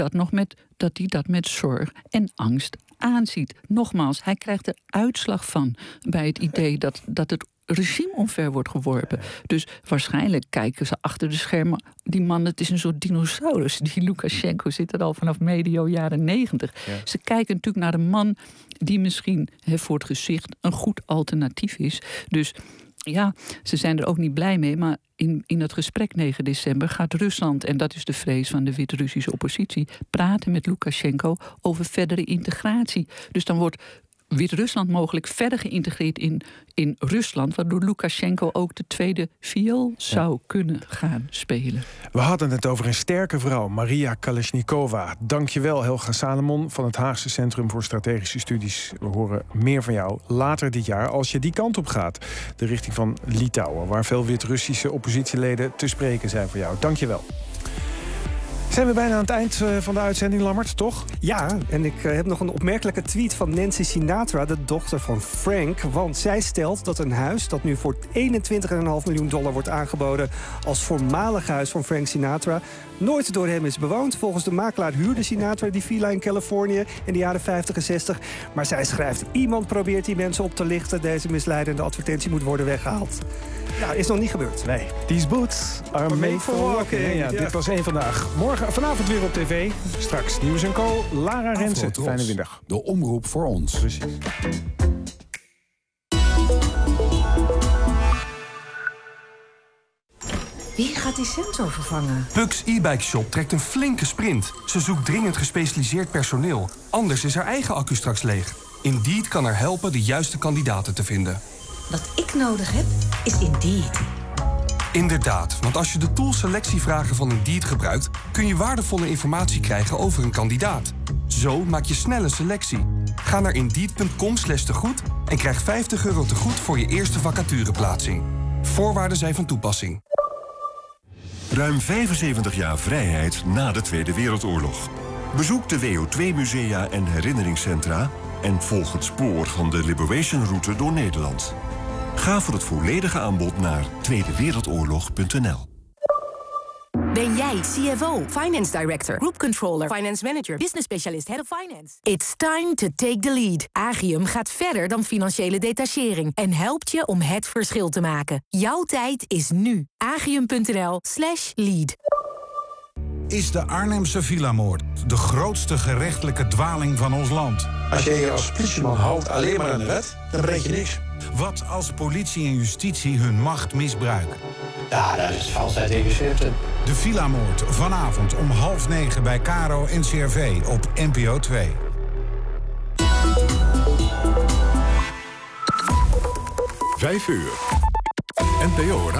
dat met zorg en angst aanziet. Nogmaals, hij krijgt er uitslag van bij het idee dat het regime omver wordt geworpen. Dus waarschijnlijk kijken ze achter de schermen. Die man, het is een soort dinosaurus. Die Lukasjenko zit er al vanaf medio jaren 90. Ja. Ze kijken natuurlijk naar een man die misschien voor het gezicht een goed alternatief is. Dus ja, ze zijn er ook niet blij mee, maar in het gesprek 9 december gaat Rusland, en dat is de vrees van de Wit-Russische oppositie, praten met Lukasjenko over verdere integratie. Dus dan wordt Wit-Rusland mogelijk verder geïntegreerd in Rusland, waardoor Lukasjenko ook de tweede viool zou kunnen gaan spelen. We hadden het over een sterke vrouw, Maria Kalesnikova. Dankjewel, Helga Salomon van het Haagse Centrum voor Strategische Studies. We horen meer van jou later dit jaar als je die kant op gaat. De richting van Litouwen, waar veel Wit-Russische oppositieleden te spreken zijn voor jou. Dankjewel. Zijn we bijna aan het eind van de uitzending, Lammert, toch? Ja, en ik heb nog een opmerkelijke tweet van Nancy Sinatra, de dochter van Frank. Want zij stelt dat een huis dat nu voor $21,5 miljoen wordt aangeboden als voormalig huis van Frank Sinatra nooit door hem is bewoond. Volgens de makelaar huurde Sinatra die villa in Californië in de jaren 50 en 60. Maar zij schrijft, iemand probeert die mensen op te lichten. Deze misleidende advertentie moet worden weggehaald. Nou, is nog niet gebeurd. Nee. These boots are made for walking. Ja, dit was één vandaag. Vanavond weer op tv. Straks Nieuws & Co. Lara Rensen. Fijne middag. De omroep voor ons. Precies. Wie gaat die sensor vervangen? Pucks e-bike shop trekt een flinke sprint. Ze zoekt dringend gespecialiseerd personeel. Anders is haar eigen accu straks leeg. Indeed kan haar helpen de juiste kandidaten te vinden. Wat ik nodig heb, is Indeed. Inderdaad, want als je de tool selectievragen van Indeed gebruikt, kun je waardevolle informatie krijgen over een kandidaat. Zo maak je snelle selectie. Ga naar Indeed.com/tegoed en krijg €50 tegoed voor je eerste vacatureplaatsing. Voorwaarden zijn van toepassing. Ruim 75 jaar vrijheid na de Tweede Wereldoorlog. Bezoek de WO2-musea en herinneringscentra en volg het spoor van de Liberation Route door Nederland. Ga voor het volledige aanbod naar tweedewereldoorlog.nl. Ben jij CFO, Finance Director, Group Controller, Finance Manager, Business Specialist, Head of Finance? It's time to take the lead. Agium gaat verder dan financiële detachering en helpt je om het verschil te maken. Jouw tijd is nu. Agium.nl/lead. Is de Arnhemse villamoord de grootste gerechtelijke dwaling van ons land? Als je je als politieman houdt alleen maar aan de wet, dan breek je niks. Wat als politie en justitie hun macht misbruiken? Ja, dat is valsheid tegen schriften. De villamoord, vanavond om 20:30 bij Caro NCRV op NPO 2. Vijf uur. NPO